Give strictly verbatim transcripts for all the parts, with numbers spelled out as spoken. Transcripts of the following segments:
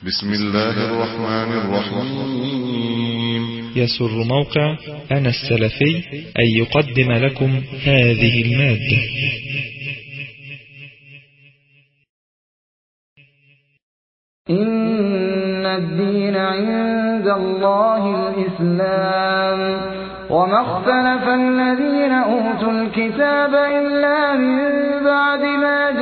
بسم الله الرحمن الرحيم. يسر موقع أنا السلفي أن يقدم لكم هذه المادة. إن الدين عند الله الإسلام وما اختلف الذين أوتوا الكتاب إلا من بعد ما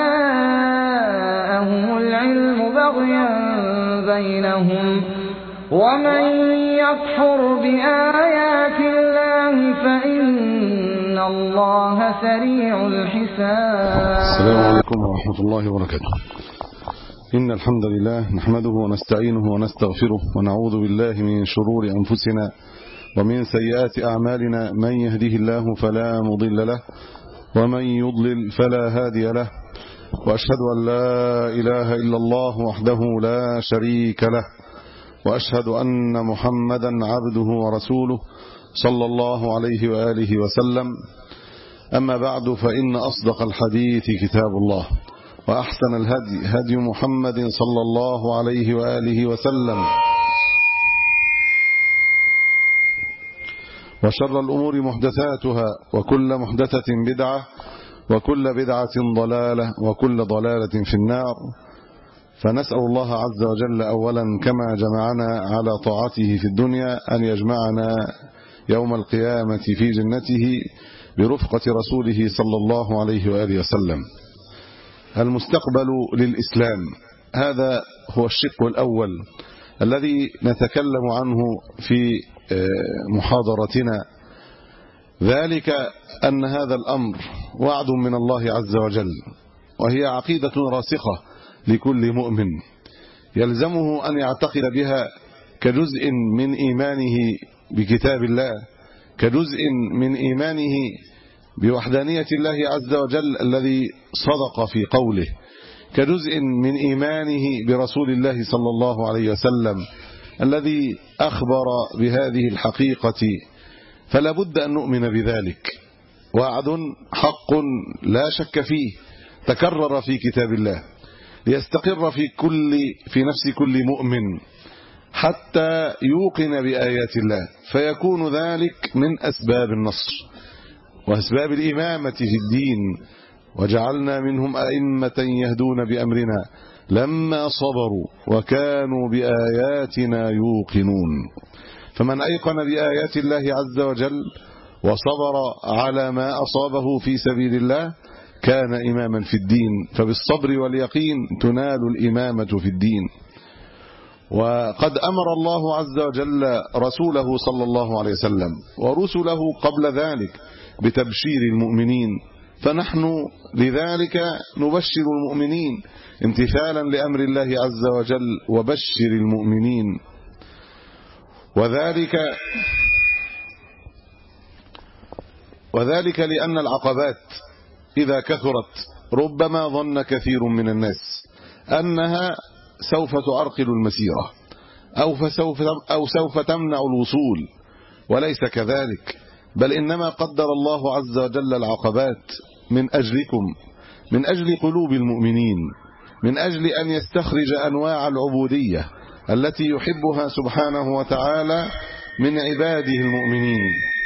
جاءهم العلم بغيا بينهم ومن يكفر بآيات الله فإن الله سريع الحساب. السلام عليكم ورحمة الله وبركاته. إن الحمد لله نحمده ونستعينه ونستغفره ونعوذ بالله من شرور أنفسنا ومن سيئات أعمالنا. من يهده الله فلا مضل له ومن يضلل فلا هادي له، وأشهد أن لا إله إلا الله وحده لا شريك له، وأشهد أن محمدا عبده ورسوله صلى الله عليه وآله وسلم. أما بعد، فإن أصدق الحديث كتاب الله، وأحسن الهدي هدي محمد صلى الله عليه وآله وسلم، وشر الأمور محدثاتها، وكل محدثة بدعة، وكل بدعة ضلالة، وكل ضلالة في النار. فنسأل الله عز وجل أولا كما جمعنا على طاعته في الدنيا أن يجمعنا يوم القيامة في جنته برفقة رسوله صلى الله عليه وآله وسلم. المستقبل للإسلام، هذا هو الشق الأول الذي نتكلم عنه في محاضرتنا، ذلك أن هذا الأمر وعد من الله عز وجل، وهي عقيدة راسخة لكل مؤمن يلزمه أن يعتقد بها كجزء من إيمانه بكتاب الله، كجزء من إيمانه بوحدانية الله عز وجل الذي صدق في قوله، كجزء من إيمانه برسول الله صلى الله عليه وسلم الذي أخبر بهذه الحقيقة. فلا بد أن نؤمن بذلك، وعد حق لا شك فيه تكرر في كتاب الله ليستقر في كل في نفس كل مؤمن حتى يوقن بآيات الله، فيكون ذلك من أسباب النصر وأسباب الإمامة في الدين. وجعلنا منهم أئمة يهدون بأمرنا لما صبروا وكانوا بآياتنا يوقنون. فمن أيقن بآيات الله عز وجل وصبر على ما أصابه في سبيل الله كان إماما في الدين، فبالصبر واليقين تنال الإمامة في الدين. وقد أمر الله عز وجل رسوله صلى الله عليه وسلم ورسله قبل ذلك بتبشير المؤمنين، فنحن لذلك نبشر المؤمنين امتثالا لأمر الله عز وجل، وبشر المؤمنين. وذلك وذلك لأن العقبات إذا كثرت ربما ظن كثير من الناس أنها سوف تعرقل المسيرة أو فسوف أو سوف تمنع الوصول، وليس كذلك، بل إنما قدر الله عز وجل العقبات من أجلكم، من أجل قلوب المؤمنين، من أجل أن يستخرج أنواع العبودية التي يحبها سبحانه وتعالى من عباده المؤمنين.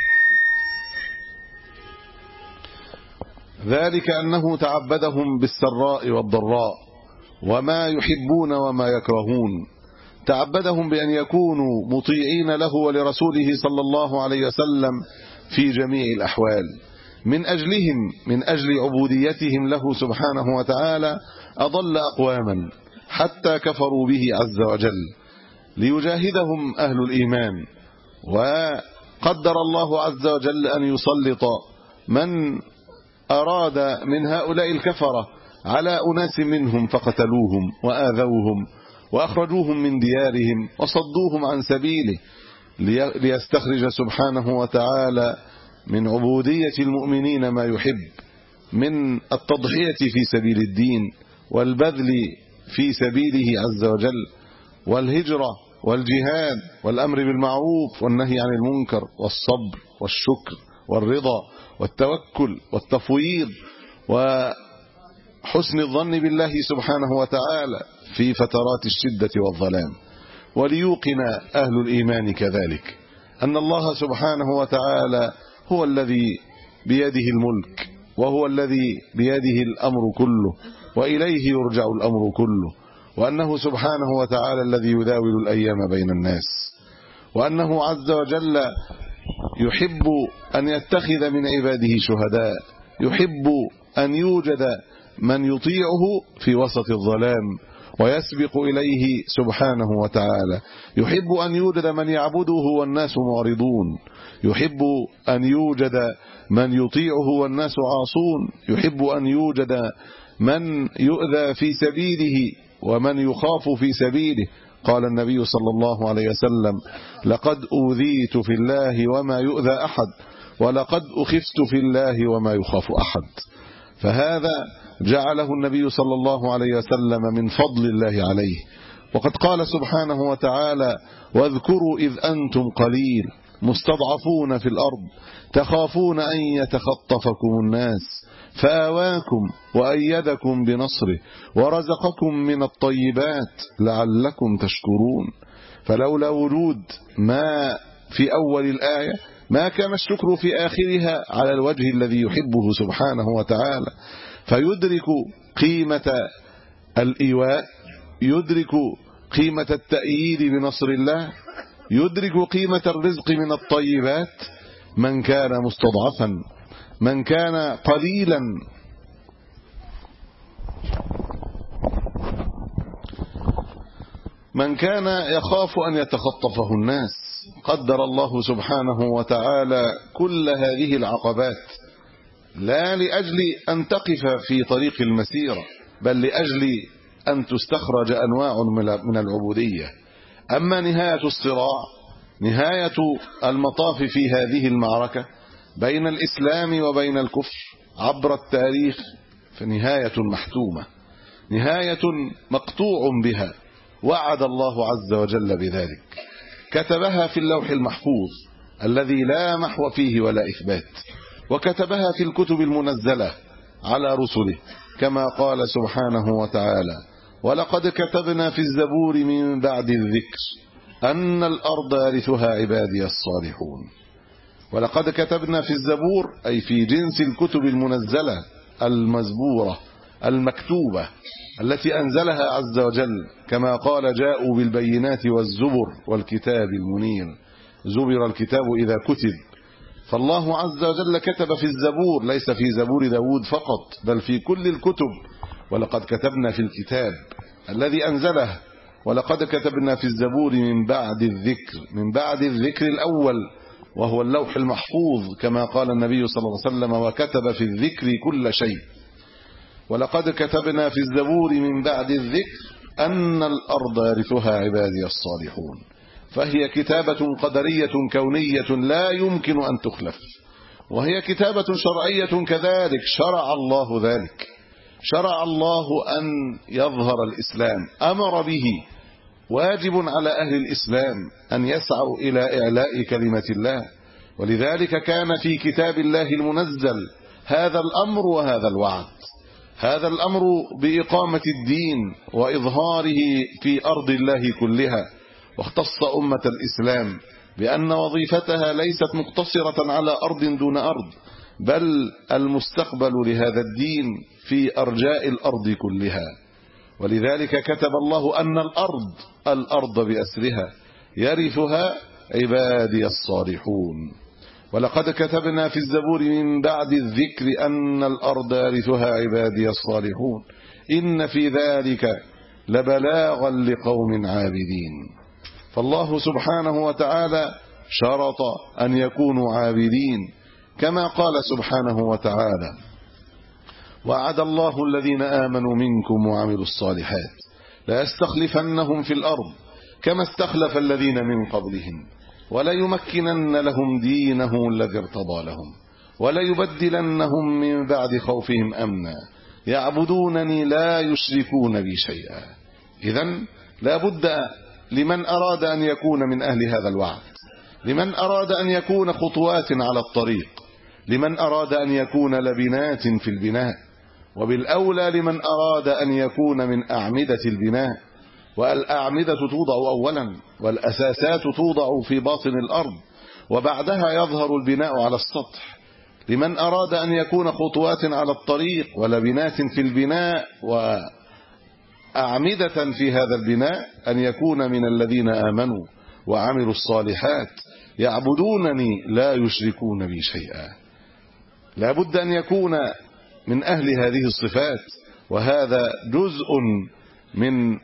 ذلك أنه تعبدهم بالسراء والضراء وما يحبون وما يكرهون، تعبدهم بأن يكونوا مطيعين له ولرسوله صلى الله عليه وسلم في جميع الأحوال. من أجلهم، من أجل عبوديتهم له سبحانه وتعالى، أضل أقواما حتى كفروا به عز وجل ليجاهدهم أهل الإيمان. وقدر الله عز وجل أن يسلط من أراد من هؤلاء الكفرة على أناس منهم فقتلوهم وآذوهم وأخرجوهم من ديارهم وصدوهم عن سبيله، ليستخرج سبحانه وتعالى من عبودية المؤمنين ما يحب من التضحية في سبيل الدين والبذل في سبيله عز وجل، والهجرة والجهاد والأمر بالمعروف والنهي عن المنكر والصبر والشكر والرضا والتوكل والتفويض وحسن الظن بالله سبحانه وتعالى. في فترات الشدة والظلام. وليوقن أهل الإيمان كذلك أن الله سبحانه وتعالى هو الذي بيده الملك، وهو الذي بيده الأمر كله، وإليه يرجع الأمر كله، وأنه سبحانه وتعالى الذي يداول الأيام بين الناس، وأنه عز وجل يحب أن يتخذ من عباده شهداء، يحب أن يوجد من يطيعه في وسط الظلام ويسبق إليه سبحانه وتعالى، يحب أن يوجد من يعبده والناس معرضون، يحب أن يوجد من يطيعه والناس عاصون، يحب أن يوجد من يؤذى في سبيله ومن يخاف في سبيله. قال النبي صلى الله عليه وسلم: لقد أوذيت في الله وما يؤذى أحد، ولقد أخفت في الله وما يخاف أحد. فهذا جعله النبي صلى الله عليه وسلم من فضل الله عليه. وقد قال سبحانه وتعالى: واذكروا إذ أنتم قليل مستضعفون في الأرض تخافون أن يتخطفكم الناس فآواكم وأيدكم بنصره ورزقكم من الطيبات لعلكم تشكرون. فلولا وجود ما في أول الآية ما كان الشكر في آخرها على الوجه الذي يحبه سبحانه وتعالى، فيدرك قيمة الإيواء، يدرك قيمة التأييد بنصر الله، يدرك قيمة الرزق من الطيبات من كان مستضعفا، من كان قليلا، من كان يخاف أن يتخطفه الناس. قدر الله سبحانه وتعالى كل هذه العقبات لا لأجل أن تقف في طريق المسيرة، بل لأجل أن تستخرج أنواع من العبودية. أما نهاية الصراع، نهاية المطاف في هذه المعركة بين الإسلام وبين الكفر عبر التاريخ، فنهاية محتومة، نهاية مقطوع بها، وعد الله عز وجل بذلك، كتبها في اللوح المحفوظ الذي لا محو فيه ولا إثبات، وكتبها في الكتب المنزلة على رسله، كما قال سبحانه وتعالى: ولقد كتبنا في الزبور من بعد الذكر أن الأرض يرثها عبادي الصالحون. ولقد كتبنا في الزبور أي في جنس الكتب المنزلة المزبورة المكتوبة التي أنزلها عز وجل، كما قال: جاءوا بالبينات والزبر والكتاب المنير. زبر الكتاب إذا كتب. فالله عز وجل كتب في الزبور، ليس في زبور داود فقط، بل في كل الكتب. ولقد كتبنا في الكتاب الذي أنزله، ولقد كتبنا في الزبور من بعد الذكر، من بعد الذكر الأول وهو اللوح المحفوظ، كما قال النبي صلى الله عليه وسلم: وكتب في الذكر كل شيء. ولقد كتبنا في الزبور من بعد الذكر أن الأرض يرثها عبادي الصالحون. فهي كتابة قدرية كونية لا يمكن أن تخلف، وهي كتابة شرعية كذلك، شرع الله ذلك، شرع الله أن يظهر الإسلام، أمر به، واجب على أهل الإسلام أن يسعوا إلى إعلاء كلمة الله. ولذلك كان في كتاب الله المنزل هذا الأمر وهذا الوعد، هذا الأمر بإقامة الدين وإظهاره في أرض الله كلها. واختص أمة الإسلام بأن وظيفتها ليست مقتصرة على أرض دون أرض، بل المستقبل لهذا الدين في أرجاء الأرض كلها. ولذلك كتب الله أن الأرض الأرض بأسرها يرثها عبادي الصالحون. ولقد كتبنا في الزبور من بعد الذكر أن الأرض يرثها عبادي الصالحون إن في ذلك لبلاغا لقوم عابدين. فالله سبحانه وتعالى شرط أن يكونوا عابدين، كما قال سبحانه وتعالى: وعد الله الذين آمنوا منكم وعملوا الصالحات لا يستخلفنهم في الأرض كما استخلف الذين من قبلهم وليمكنن لهم دينهم الذي ارتضى لهم وليبدلنهم من بعد خوفهم أمنا يعبدونني لا يشركون بي شيئا. إذن لا بد لمن أراد أن يكون من أهل هذا الوعد، لمن أراد أن يكون خطوات على الطريق، لمن أراد أن يكون لبنات في البناء، وبالأولى لمن أراد أن يكون من أعمدة البناء، والأعمدة توضع أولا والأساسات توضع في باطن الأرض، وبعدها يظهر البناء على السطح. لمن أراد أن يكون خطوات على الطريق ولبنات في البناء وأعمدة في هذا البناء أن يكون من الذين آمنوا وعملوا الصالحات يعبدونني لا يشركون بي شيئا. لا بد أن يكون من أهل هذه الصفات، وهذا جزء من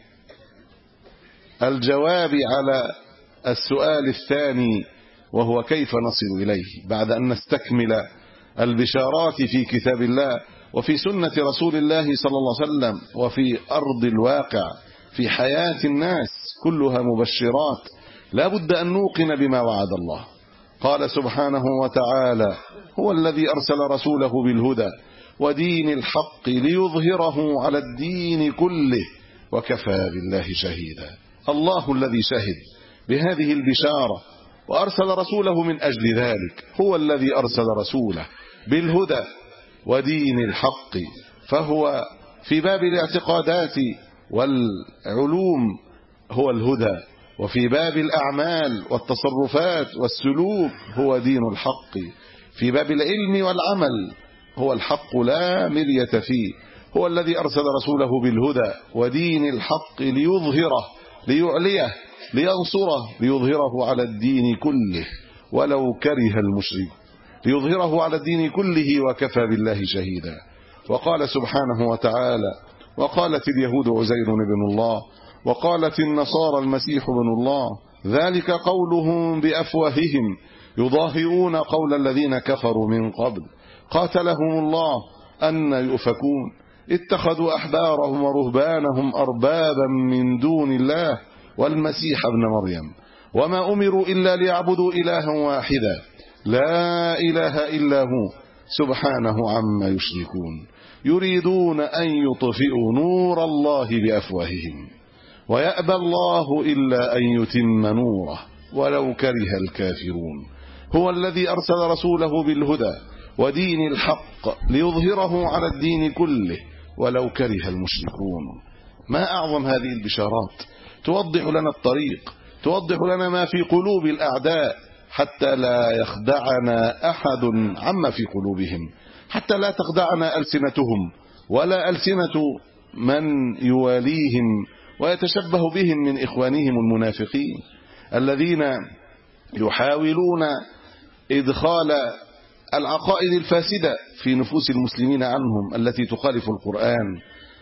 الجواب على السؤال الثاني، وهو كيف نصل إليه بعد أن نستكمل البشارات في كتاب الله وفي سنة رسول الله صلى الله عليه وسلم وفي أرض الواقع في حياة الناس كلها مبشرات. لا بد أن نوقن بما وعد الله. قال سبحانه وتعالى: هو الذي أرسل رسوله بالهدى ودين الحق ليظهره على الدين كله وكفى بالله شهيدا. الله الذي شهد بهذه البشارة وأرسل رسوله من أجل ذلك، هو الذي أرسل رسوله بالهدى ودين الحق، فهو في باب الاعتقادات والعلوم هو الهدى، وفي باب الأعمال والتصرفات والسلوك هو دين الحق، في باب العلم والعمل هو الحق لا مرية فيه. هو الذي أرسل رسوله بالهدى ودين الحق ليظهره ليعليه لينصره ليظهره على الدين كله ولو كره المشرك، ليظهره على الدين كله وكفى بالله شهيدا. وقال سبحانه وتعالى: وقالت اليهود عزير بن الله وقالت النصارى المسيح بن الله ذلك قولهم بأفواههم يضاهئون قول الذين كفروا من قبل قاتلهم الله أن يؤفكون اتخذوا أحبارهم ورهبانهم أربابا من دون الله والمسيح ابن مريم وما أمروا إلا ليعبدوا إلها واحدا لا إله إلا هو سبحانه عما يشركون يريدون أن يطفئوا نور الله بأفواههم ويأبى الله إلا أن يتم نوره ولو كره الكافرون. هو الذي أرسل رسوله بالهدى ودين الحق ليظهره على الدين كله ولو كره المشركون. ما أعظم هذه البشارات، توضح لنا الطريق، توضح لنا ما في قلوب الأعداء حتى لا يخدعنا أحد عما في قلوبهم، حتى لا تخدعنا ألسنتهم ولا ألسنة من يواليهم ويتشبه بهم من إخوانهم المنافقين الذين يحاولون إدخال العقائد الفاسدة في نفوس المسلمين عنهم التي تخالف القرآن.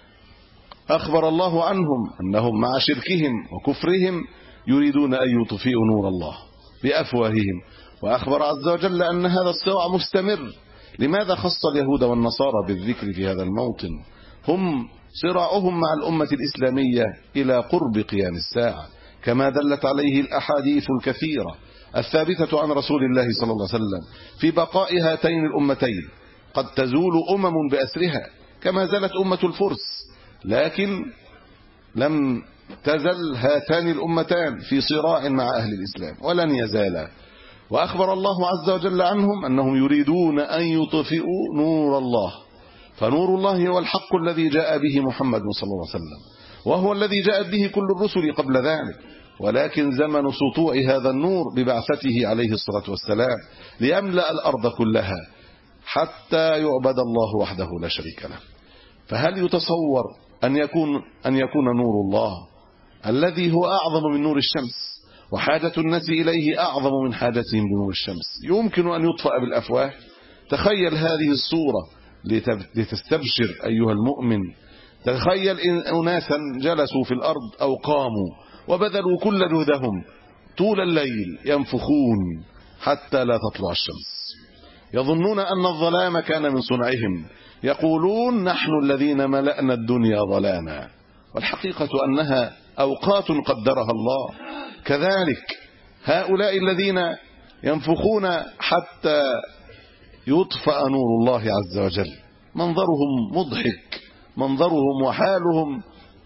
أخبر الله عنهم أنهم مع شركهم وكفرهم يريدون أن يطفئوا نور الله بأفواههم، وأخبر عز وجل أن هذا الصراع مستمر. لماذا خص اليهود والنصارى بالذكر في هذا الموطن؟ هم صراعهم مع الأمة الإسلامية إلى قرب قيام الساعة، كما دلت عليه الأحاديث الكثيرة الثابتة عن رسول الله صلى الله عليه وسلم في بقاء هاتين الأمتين. قد تزول أمم بأسرها كما زالت أمة الفرس، لكن لم تزل هاتان الأمتان في صراع مع أهل الإسلام ولن يزالا. وأخبر الله عز وجل عنهم أنهم يريدون أن يطفئوا نور الله، فنور الله هو الحق الذي جاء به محمد صلى الله عليه وسلم، وهو الذي جاءت به كل الرسل قبل ذلك، ولكن زمن سطوع هذا النور ببعثته عليه الصلاة والسلام ليملأ الأرض كلها حتى يعبد الله وحده لا شريك له. فهل يتصور أن يكون أن يكون نور الله الذي هو أعظم من نور الشمس وحاجة الناس إليه أعظم من حاجتهم لنور الشمس يمكن أن يطفأ بالأفواه؟ تخيل هذه الصورة لتستبشر أيها المؤمن. تخيل إن أناسا جلسوا في الأرض أو قاموا وبذلوا كل جهدهم طول الليل ينفخون حتى لا تطلع الشمس، يظنون أن الظلام كان من صنعهم، يقولون نحن الذين ملأنا الدنيا ظلاما، والحقيقة أنها أوقات قدرها الله. كذلك هؤلاء الذين ينفخون حتى يطفأ نور الله عز وجل منظرهم مضحك، منظرهم وحالهم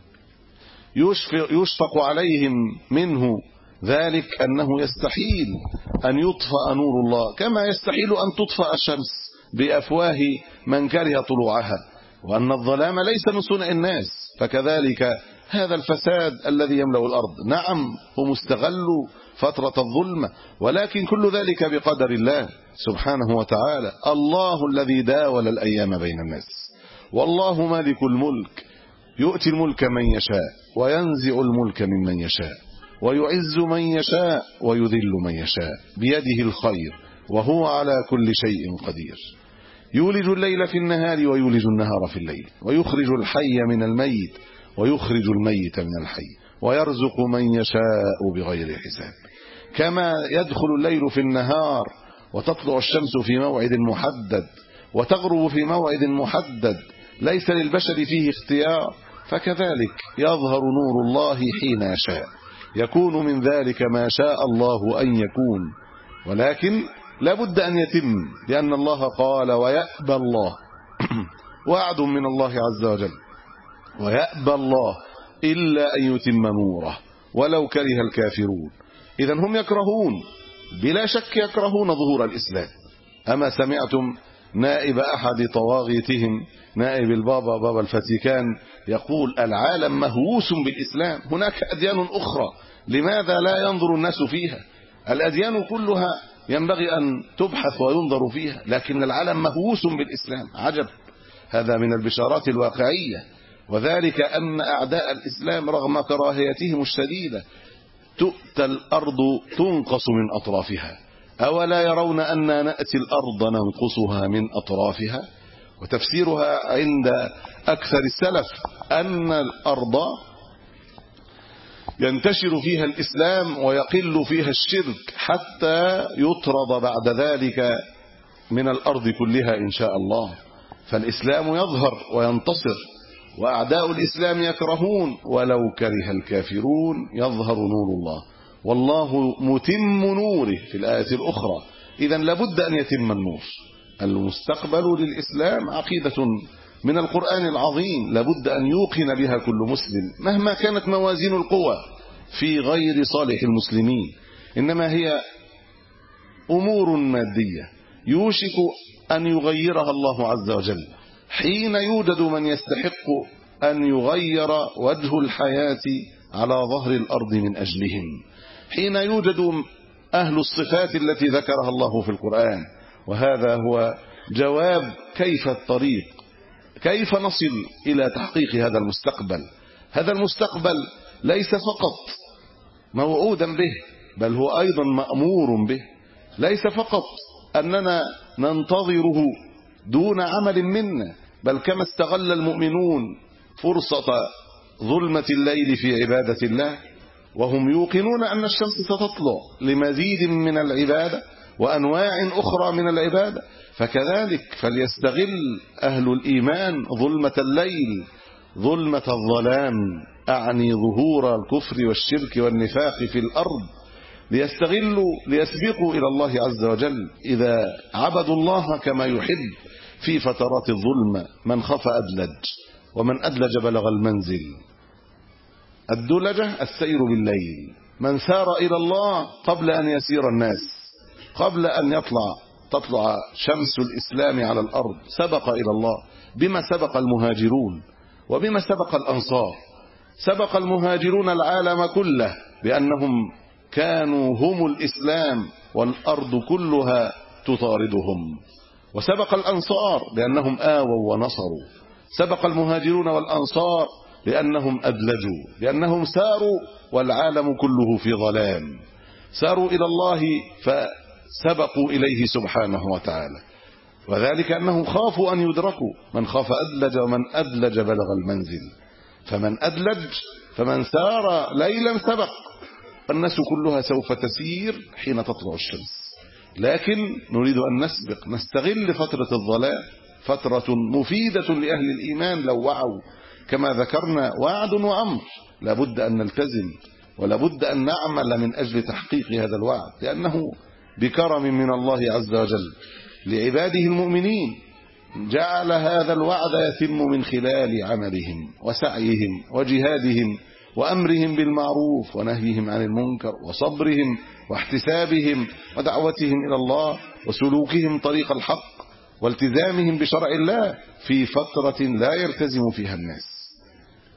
يشفق, يشفق عليهم منه، ذلك أنه يستحيل أن يطفأ نور الله كما يستحيل أن تطفأ الشمس بأفواه من كره طلوعها، وأن الظلام ليس من صنع الناس، فكذلك هذا الفساد الذي يملأ الأرض. نعم هم استغلوا فترة الظلمة، ولكن كل ذلك بقدر الله سبحانه وتعالى. الله الذي داول الأيام بين الناس، والله مالك الملك، يؤتي الملك من يشاء وينزع الملك ممن يشاء ويعز من يشاء ويذل من يشاء، بيده الخير وهو على كل شيء قدير. يولج الليل في النهار ويولج النهار في الليل، ويخرج الحي من الميت ويخرج الميت من الحي، ويرزق من يشاء بغير حساب. كما يدخل الليل في النهار وتطلع الشمس في موعد محدد وتغرب في موعد محدد ليس للبشر فيه اختيار، فكذلك يظهر نور الله حين يشاء، يكون من ذلك ما شاء الله أن يكون، ولكن لابد أن يتم، لأن الله قال ويأبى الله وعد من الله عز وجل، ويأبى الله إلا أن يتم نوره ولو كره الكافرون. إذن هم يكرهون، بلا شك يكرهون ظهور الإسلام. أما سمعتم نائب أحد طواغيتهم، نائب البابا بابا الفاتيكان، يقول العالم مهووس بالإسلام، هناك أديان أخرى لماذا لا ينظر الناس فيها؟ الأديان كلها ينبغي أن تبحث وينظر فيها، لكن العالم مهووس بالإسلام. عجب، هذا من البشارات الواقعية. وذلك أن أعداء الإسلام رغم كراهيتهم الشديدة تؤتى الأرض تنقص من أطرافها، أولا يرون أن نأتي الأرض ننقصها من أطرافها؟ وتفسيرها عند أكثر السلف أن الأرض ينتشر فيها الإسلام ويقل فيها الشرك حتى يطرد بعد ذلك من الأرض كلها إن شاء الله، فالإسلام يظهر وينتصر، وأعداء الإسلام يكرهون ولو كره الكافرون يظهر نور الله، والله متم نوره في الآية الأخرى. إذن لابد أن يتم النور. المستقبل للإسلام عقيدة من القرآن العظيم لابد أن يوقن بها كل مسلم، مهما كانت موازين القوى في غير صالح المسلمين، إنما هي أمور مادية يوشك أن يغيرها الله عز وجل حين يوجد من يستحق أن يغير وجه الحياة على ظهر الأرض من أجلهم، حين يوجد أهل الصفات التي ذكرها الله في القرآن. وهذا هو جواب كيف الطريق، كيف نصل إلى تحقيق هذا المستقبل. هذا المستقبل ليس فقط موعودا به، بل هو أيضا مأمور به. ليس فقط أننا ننتظره دون عمل منا، بل كما استغل المؤمنون فرصة ظلمة الليل في عبادة الله وهم يوقنون أن الشمس ستطلع لمزيد من العبادة وأنواع أخرى من العبادة، فكذلك فليستغل أهل الإيمان ظلمة الليل، ظلمة الظلام، أعني ظهور الكفر والشرك والنفاق في الأرض، ليستغلوا ليسبقوا إلى الله عز وجل إذا عبدوا الله كما يحب في فترات الظلمة. من خف أدلج، ومن أدلج بلغ المنزل. الدلجة السير بالليل، من سار إلى الله قبل أن يسير الناس، قبل أن يطلع تطلع شمس الإسلام على الأرض سبق إلى الله. بما سبق المهاجرون وبما سبق الأنصار؟ سبق المهاجرون العالم كله بأنهم كانوا هم الإسلام والأرض كلها تطاردهم، وسبق الأنصار بأنهم آووا ونصروا. سبق المهاجرون والأنصار لأنهم أدلجوا، لأنهم ساروا والعالم كله في ظلام، ساروا إلى الله فسبقوا إليه سبحانه وتعالى. وذلك أنهم خافوا أن يدركوا، من خاف أدلج ومن أدلج بلغ المنزل. فمن أدلج فمن سار ليلا سبق. الناس كلها سوف تسير حين تطلع الشمس، لكن نريد أن نسبق، نستغل فترة الظلام، فترة مفيدة لأهل الإيمان لو وعوا. كما ذكرنا وعد وأمر، لابد أن نلتزم ولابد أن نعمل من أجل تحقيق هذا الوعد، لأنه بكرم من الله عز وجل لعباده المؤمنين جعل هذا الوعد يتم من خلال عملهم وسعيهم وجهادهم وأمرهم بالمعروف ونهيهم عن المنكر وصبرهم واحتسابهم ودعوتهم إلى الله وسلوكهم طريق الحق والتزامهم بشرع الله في فترة لا يلتزم فيها الناس.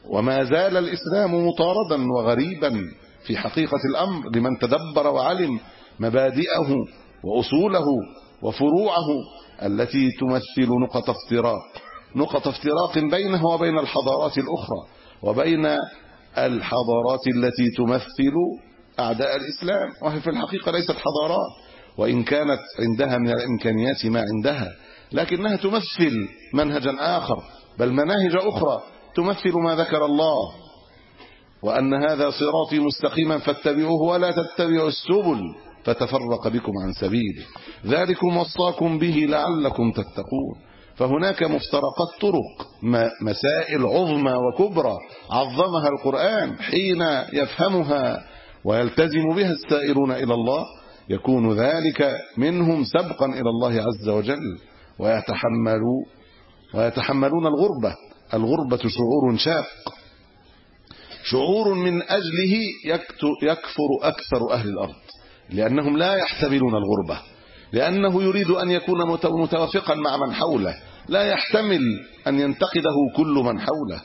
وما زال الإسلام مطاردا وغريبا في حقيقة الأمر لمن تدبر وعلم مبادئه وأصوله وفروعه التي تمثل نقطة افتراق نقطة افتراق بينه وبين الحضارات الأخرى وبين الحضارات التي تمثل أعداء الإسلام، وهي في الحقيقة ليست حضارات، وإن كانت عندها من الإمكانيات ما عندها، لكنها تمثل منهجا آخر، بل مناهج أخرى تمثل ما ذكر الله، وأن هذا صراطي مستقيما فاتبعوه ولا تتبعوا السبل فتفرق بكم عن سبيله ذلكم وصاكم به لعلكم تتقون. فهناك مفترقات طرق، مسائل عظمى وكبرى عظمها القرآن، حين يفهمها ويلتزم بها السائرون إلى الله يكون ذلك منهم سبقا إلى الله عز وجل، ويتحملوا ويتحملون الغربة. الغربة شعور شاق، شعور من أجله يكفر أكثر أهل الأرض، لأنهم لا يحتملون الغربة، لأنه يريد أن يكون متوافقا مع من حوله، لا يحتمل أن ينتقده كل من حوله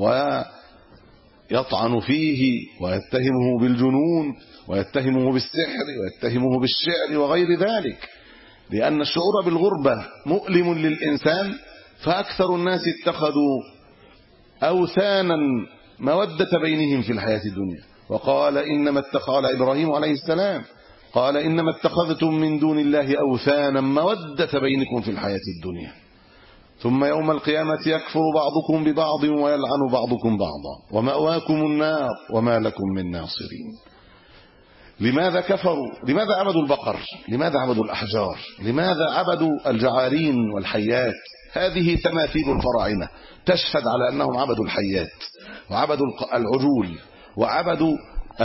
ويطعن فيه ويتهمه بالجنون ويتهمه بالسحر ويتهمه بالشعر وغير ذلك، لأن الشعور بالغربة مؤلم للإنسان. فأكثر الناس اتخذوا أوثانا مودة بينهم في الحياة الدنيا، وقال إنما اتخذ إبراهيم عليه السلام قال إنما اتخذتم من دون الله أوثانا مودة بينكم في الحياة الدنيا ثم يوم القيامة يكفر بعضكم ببعض ويلعن بعضكم بعضا ومأواكم النار وما لكم من ناصرين. لماذا كفروا؟ لماذا عبدوا البقر؟ لماذا عبدوا الأحجار؟ لماذا عبدوا الجعارين والحيات؟ هذه تماثيل الفراعنة تشهد على أنهم عبدوا الحيات وعبدوا العجول وعبدوا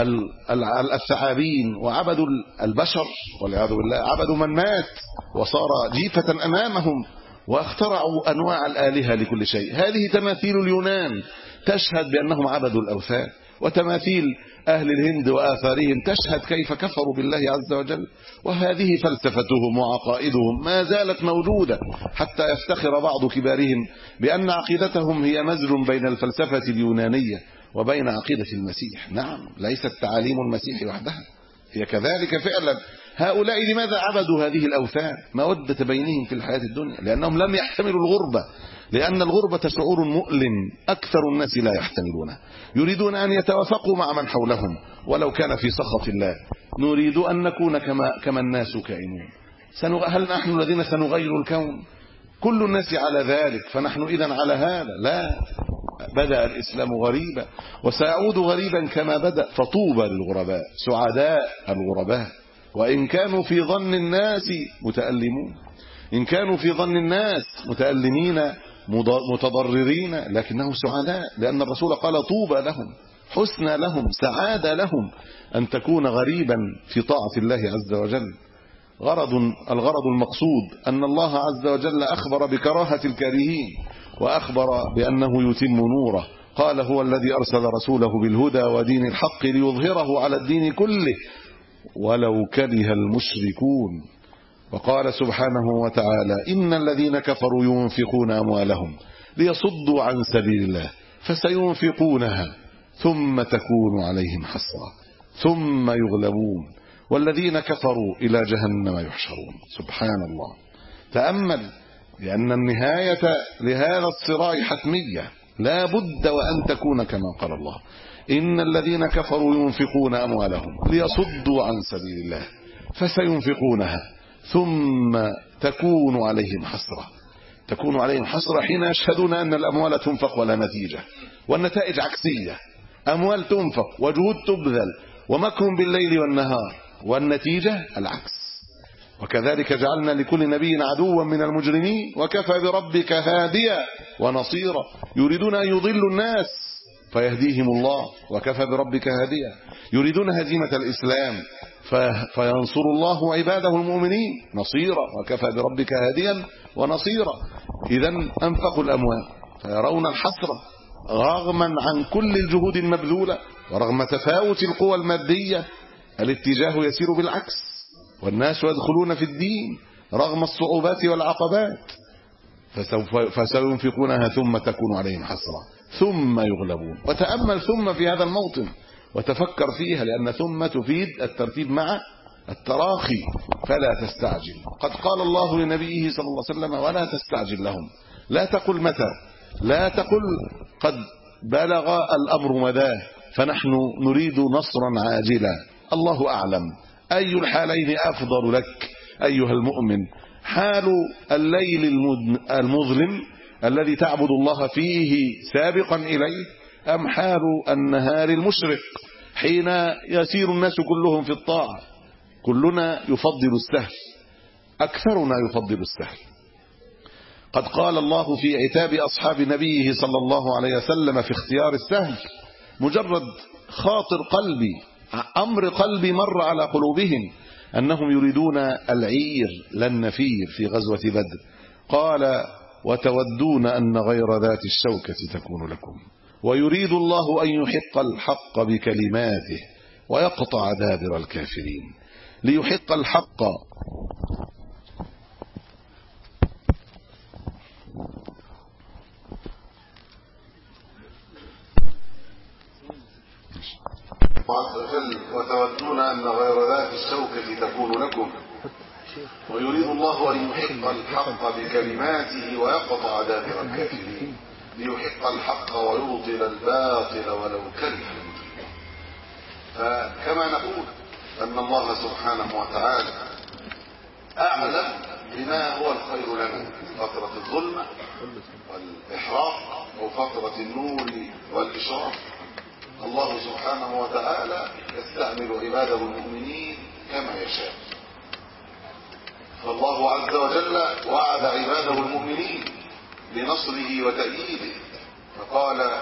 الثعابين وعبدوا البشر والعياذ بالله، عبدوا من مات وصار جيفة أمامهم، واخترعوا أنواع الآلهة لكل شيء. هذه تماثيل اليونان تشهد بأنهم عبدوا الأوثان، وتماثيل أهل الهند وآثارهم تشهد كيف كفروا بالله عز وجل. وهذه فلسفتهم وعقائدهم ما زالت موجودة، حتى يفتخر بعض كبارهم بأن عقيدتهم هي مزج بين الفلسفة اليونانية وبين عقيدة المسيح. نعم، ليست تعاليم المسيح وحدها، هي كذلك فعلا. هؤلاء لماذا عبدوا هذه الأوثان؟ مودة بينهم في الحياة الدنيا، لأنهم لم يحتملوا الغربة، لأن الغربة شعور مؤلم أكثر الناس لا يحتملونه. يريدون أن يتوافقوا مع من حولهم ولو كان في سخط الله. نريد أن نكون كما, كما الناس كائنون. هل نحن الذين سنغير الكون؟ كل الناس على ذلك، فنحن إذن على هذا؟ لا، بدأ الإسلام غريبا وسيعود غريبا كما بدأ. فطوبى للغرباء، سعداء الغرباء، وإن كانوا في ظن الناس متألمون، إن كانوا في ظن الناس متألمين متضررين، لكنهم سعداء، لأن الرسول قال طوبى لهم، حسن لهم، سعادة لهم أن تكون غريبا في طاعة الله عز وجل. غرض الغرض المقصود أن الله عز وجل أخبر بكراهة الكارهين، وأخبر بأنه يتم نوره. قال هو الذي أرسل رسوله بالهدى ودين الحق ليظهره على الدين كله ولو كره المشركون. وقال سبحانه وتعالى إن الذين كفروا ينفقون أموالهم ليصدوا عن سبيل الله فسينفقونها ثم تكون عليهم حسرة ثم يغلبون والذين كفروا إلى جهنم يحشرون. سبحان الله. تأمل، لأن النهاية لهذا الصراع حتمية، لا بد وأن تكون كما قال الله إن الذين كفروا ينفقون أموالهم ليصدوا عن سبيل الله فسينفقونها ثم تكون عليهم حسرة. تكون عليهم حسرة حين يشهدون أن الأموال تنفق ولا نتيجة، والنتائج عكسية. أموال تنفق وجهود تبذل ومكر بالليل والنهار، والنتيجة العكس. وكذلك جعلنا لكل نبي عدوا من المجرمين وكفى بربك هاديا ونصيرا. يريدون أن يضلوا الناس فيهديهم الله وكفى بربك هاديا. يريدون هزيمة الإسلام فينصر الله عباده المؤمنين نصيرا وكفى بربك هاديا ونصيرا. إذن أنفقوا الأموال فيرون الحسرة رغما عن كل الجهود المبذولة، ورغم تفاوت القوى المادية الاتجاه يسير بالعكس، والناس يدخلون في الدين رغم الصعوبات والعقبات. فسوف فسينفقونها ثم تكون عليهم حسرة ثم يغلبون. وتأمل ثم في هذا الموطن وتفكر فيها، لأن ثم تفيد الترتيب مع التراخي، فلا تستعجل. قد قال الله لنبيه صلى الله عليه وسلم: ولا تستعجل لهم، لا تقل متى، لا تقل قد بلغ الأمر مداه فنحن نريد نصرا عاجلا. الله أعلم أي الحالين أفضل لك أيها المؤمن، حال الليل المظلم الذي تعبد الله فيه سابقا إليه، أم حال النهار المشرق حين يسير الناس كلهم في الطاعة؟ كلنا يفضل السهل، أكثرنا يفضل السهل. قد قال الله في عتاب أصحاب نبيه صلى الله عليه وسلم في اختيار السهل: مجرد خاطر قلبي، أمر قلبي مر على قلوبهم أنهم يريدون العير لا النفير في غزوة بدر، قال: وتودون أن غير ذات الشوكة تكون لكم، ويريد الله أن يحق الحق بكلماته ويقطع دابر الكافرين. ليحق الحق عز وجل: وتودون أن غير ذات الشوكة تكون لكم، ويريد الله أن يحق الحق بكلماته ويقطع دابر الكافرين. ليحق الحق ويبطل الباطل ولو كره المجرمون. فكما نقول أن الله سبحانه وتعالى أعلم بما هو الخير لنا، فترة الظلمة والإحراق أو فترة النور والإشراق. الله سبحانه وتعالى يستعمل عباده المؤمنين كما يشاء. فالله عز وجل وعد عباده المؤمنين بنصره وتأييده، فقال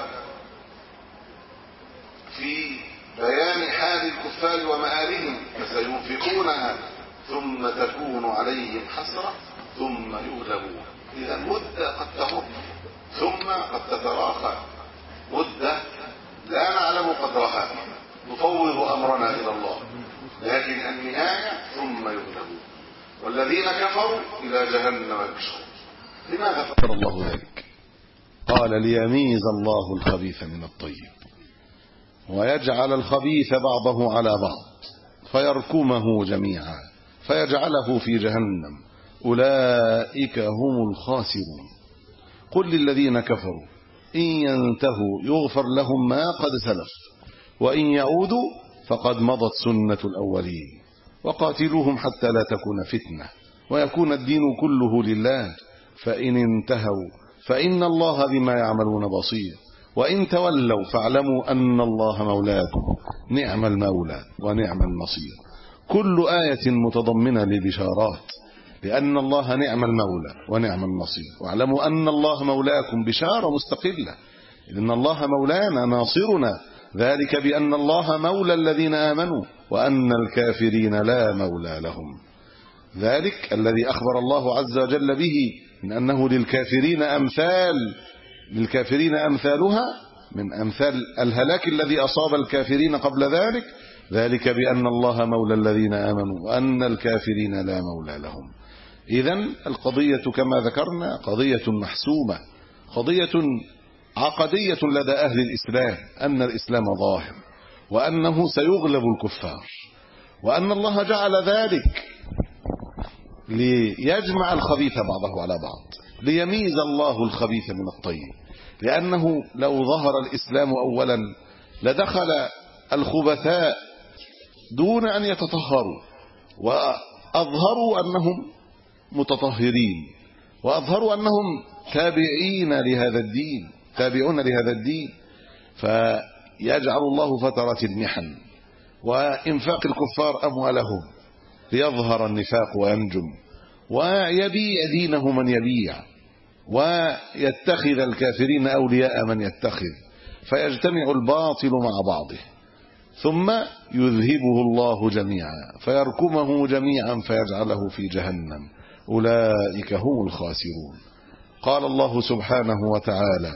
في بيان حال الكفار ومآلهم: فسينفقونها ثم تكون عليهم حسرة ثم يغلبون. إذا مدة قد تمر ثم قد تتراخى، مدة لا نعلم قدرها، نفوض أمرنا إلى الله، لكن النهاية ثم يغلبون. والذين كفروا إلى جهنم يحشرون. لماذا فعل الله ذلك؟ قال: ليميز الله الخبيث من الطيب ويجعل الخبيث بعضه على بعض فيركمه جميعا فيجعله في جهنم، أولئك هم الخاسرون. قل للذين كفروا إن ينتهوا يغفر لهم ما قد سلف وإن يعودوا فقد مضت سنة الأولين وقاتلوهم حتى لا تكون فتنة ويكون الدين كله لله، فإن انتهوا فإن الله بما يعملون بصير، وإن تولوا فاعلموا أن الله مولاكم نعم المولى ونعم النصير. كل آية متضمنة لبشارات لأن الله نعم المولى ونعم النصير، واعلموا أن الله مولاكم بشارة مستقلة، إن الله مولانا ناصرنا، ذلك بأن الله مولى الذين آمنوا وأن الكافرين لا مولى لهم. ذلك الذي أخبر الله عز وجل به من أنه للكافرين أمثال للكافرين أمثالها من أمثال الهلاك الذي أصاب الكافرين قبل ذلك، ذلك بأن الله مولى الذين آمنوا وأن الكافرين لا مولى لهم. إذن القضية كما ذكرنا قضية محسومة، قضية عقدية لدى أهل الإسلام، أن الإسلام ظاهر وأنه سيغلب الكفار، وأن الله جعل ذلك ليجمع الخبيث بعضه على بعض، ليميز الله الخبيث من الطيب، لأنه لو ظهر الإسلام أولا لدخل الخبثاء دون أن يتطهروا وأظهروا أنهم متطهرين وأظهروا أنهم تابعين لهذا الدين تابعون لهذا الدين، فيجعل الله فترات المحن وإنفاق الكفار أموالهم ليظهر النفاق وينجم، ويبيع دينه من يبيع، ويتخذ الكافرين أولياء من يتخذ، فيجتمع الباطل مع بعضه ثم يذهبه الله جميعا فيركمه جميعا فيجعله في جهنم، أولئك هم الخاسرون. قال الله سبحانه وتعالى: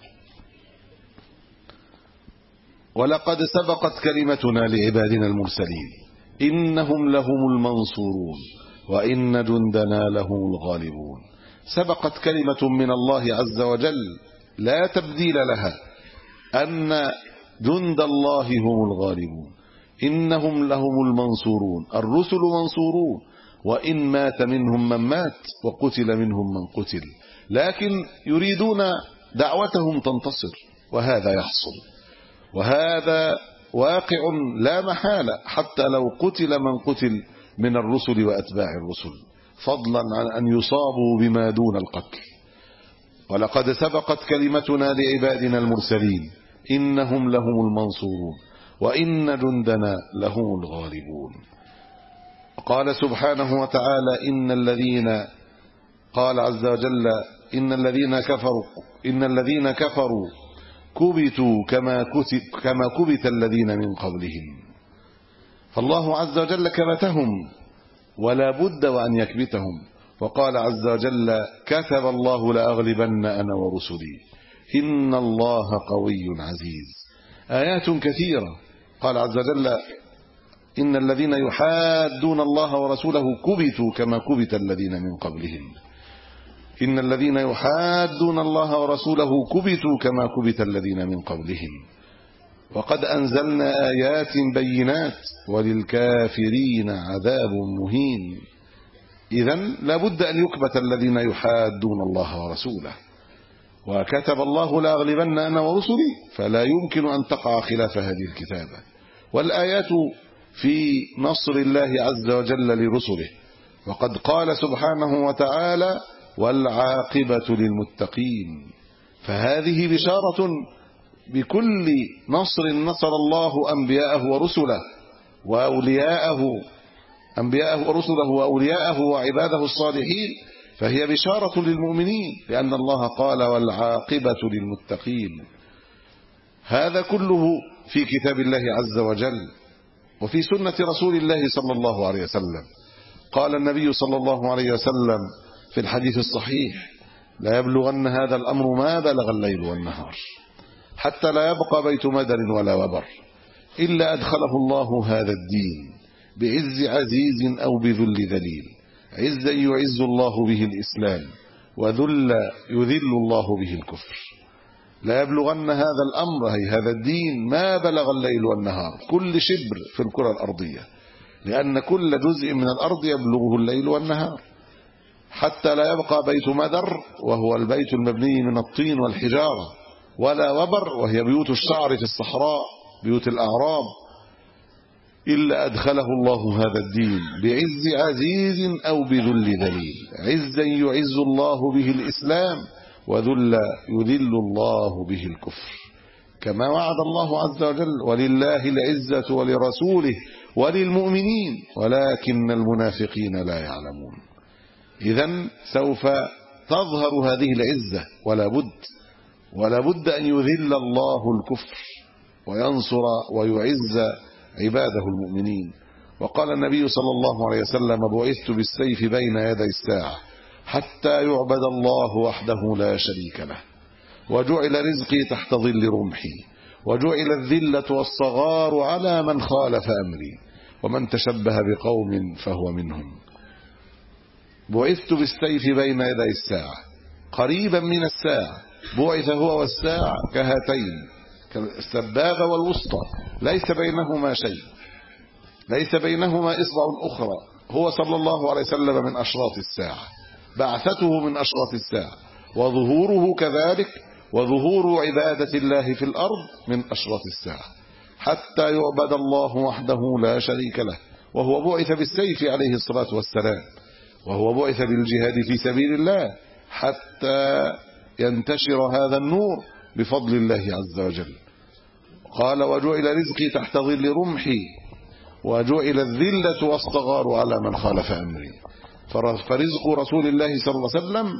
ولقد سبقت كلمتنا لعبادنا المرسلين إنهم لهم المنصورون وإن جندنا لهم الغالبون. سبقت كلمة من الله عز وجل لا تبديل لها أن جند الله هم الغالبون، إنهم لهم المنصورون، الرسل منصورون، وإن مات منهم من مات وقتل منهم من قتل، لكن يريدون دعوتهم تنتصر، وهذا يحصل، وهذا واقع لا محالة، حتى لو قتل من قتل من الرسل وأتباع الرسل، فضلا عن أن يصابوا بما دون القتل. ولقد سبقت كلمتنا لعبادنا المرسلين إنهم لهم المنصورون وإن جندنا لهم الغالبون. قال سبحانه وتعالى إن الذين قال عز وجل إن الذين كفروا إن الذين كفروا كبتوا كما كتب كما كبت الذين من قبلهم، فالله عز وجل كبتهم ولا بد وأن يكبتهم. وقال عز وجل كتب الله لأغلبن أنا ورسلي إن الله قوي عزيز. آيات كثيرة. قال عز وجل إن الذين يحادون الله ورسوله كبتوا كما كبت الذين من قبلهم، إن الذين يحادون الله ورسوله كبتوا كما كبت الذين من قبلهم، وقد أنزلنا آيات بينات وللكافرين عذاب مهين. إذن لا بد أن يكبت الذين يحادون الله ورسوله. وكتب الله لأغلبن أنا ورسلي، فلا يمكن أن تقع خلاف هذه الكتابة. والآيات في نصر الله عز وجل لرسله، وقد قال سبحانه وتعالى والعاقبة للمتقين، فهذه بشارة بكل نصر نصر الله أنبياءه ورسله وأولياءه أنبياءه ورسله وأولياءه وعباده الصالحين، فهي بشارة للمؤمنين، لأن الله قال والعاقبة للمتقين. هذا كله في كتاب الله عز وجل وفي سنة رسول الله صلى الله عليه وسلم. قال النبي صلى الله عليه وسلم في الحديث الصحيح لا يبلغن هذا الأمر ما بلغ الليل والنهار حتى لا يبقى بيت مدر ولا وبر إلا أدخله الله هذا الدين بعز عزيز أو بذل ذليل، عزا يعز الله به الإسلام وذل يذل الله به الكفر. لا يبلغن هذا الأمر أي هذا الدين ما بلغ الليل والنهار، كل شبر في الكرة الأرضية، لأن كل جزء من الأرض يبلغه الليل والنهار، حتى لا يبقى بيت مدر وهو البيت المبني من الطين والحجارة، ولا وبر وهي بيوت الشعر في الصحراء بيوت الأعراب، إلا أدخله الله هذا الدين بعز عزيز أو بذل ذليل، عزا يعز الله به الإسلام وذل يذل الله به الكفر، كما وعد الله عز وجل ولله العزة ولرسوله وللمؤمنين ولكن المنافقين لا يعلمون. إذن سوف تظهر هذه العزة ولا بد ولا بد أن يذل الله الكفر وينصر ويعز عباده المؤمنين. وقال النبي صلى الله عليه وسلم بعثت بالسيف بين يدي الساعة حتى يعبد الله وحده لا شريك له، وجعل رزقي تحت ظل رمحي، وجعل الذلة والصغار على من خالف أمري، ومن تشبه بقوم فهو منهم. بعثت بالسيف بين يدي الساعة، قريبا من الساعة، بعث هو والساعة كهاتين السبابة والوسطى، ليس بينهما شيء، ليس بينهما إصبع أخرى. هو صلى الله عليه وسلم من أشراط الساعة، بعثته من أشراط الساعة، وظهوره كذلك، وظهور عبادة الله في الأرض من أشراط الساعة، حتى يعبد الله وحده لا شريك له. وهو بعث بالسيف عليه الصلاة والسلام، وهو بعث بالجهاد في سبيل الله حتى ينتشر هذا النور بفضل الله عز وجل. قال وجعل رزقي تحت ظل رمحي، وجعل الذلة والصغار على من خالف أمري. فرزق رسول الله صلى الله عليه وسلم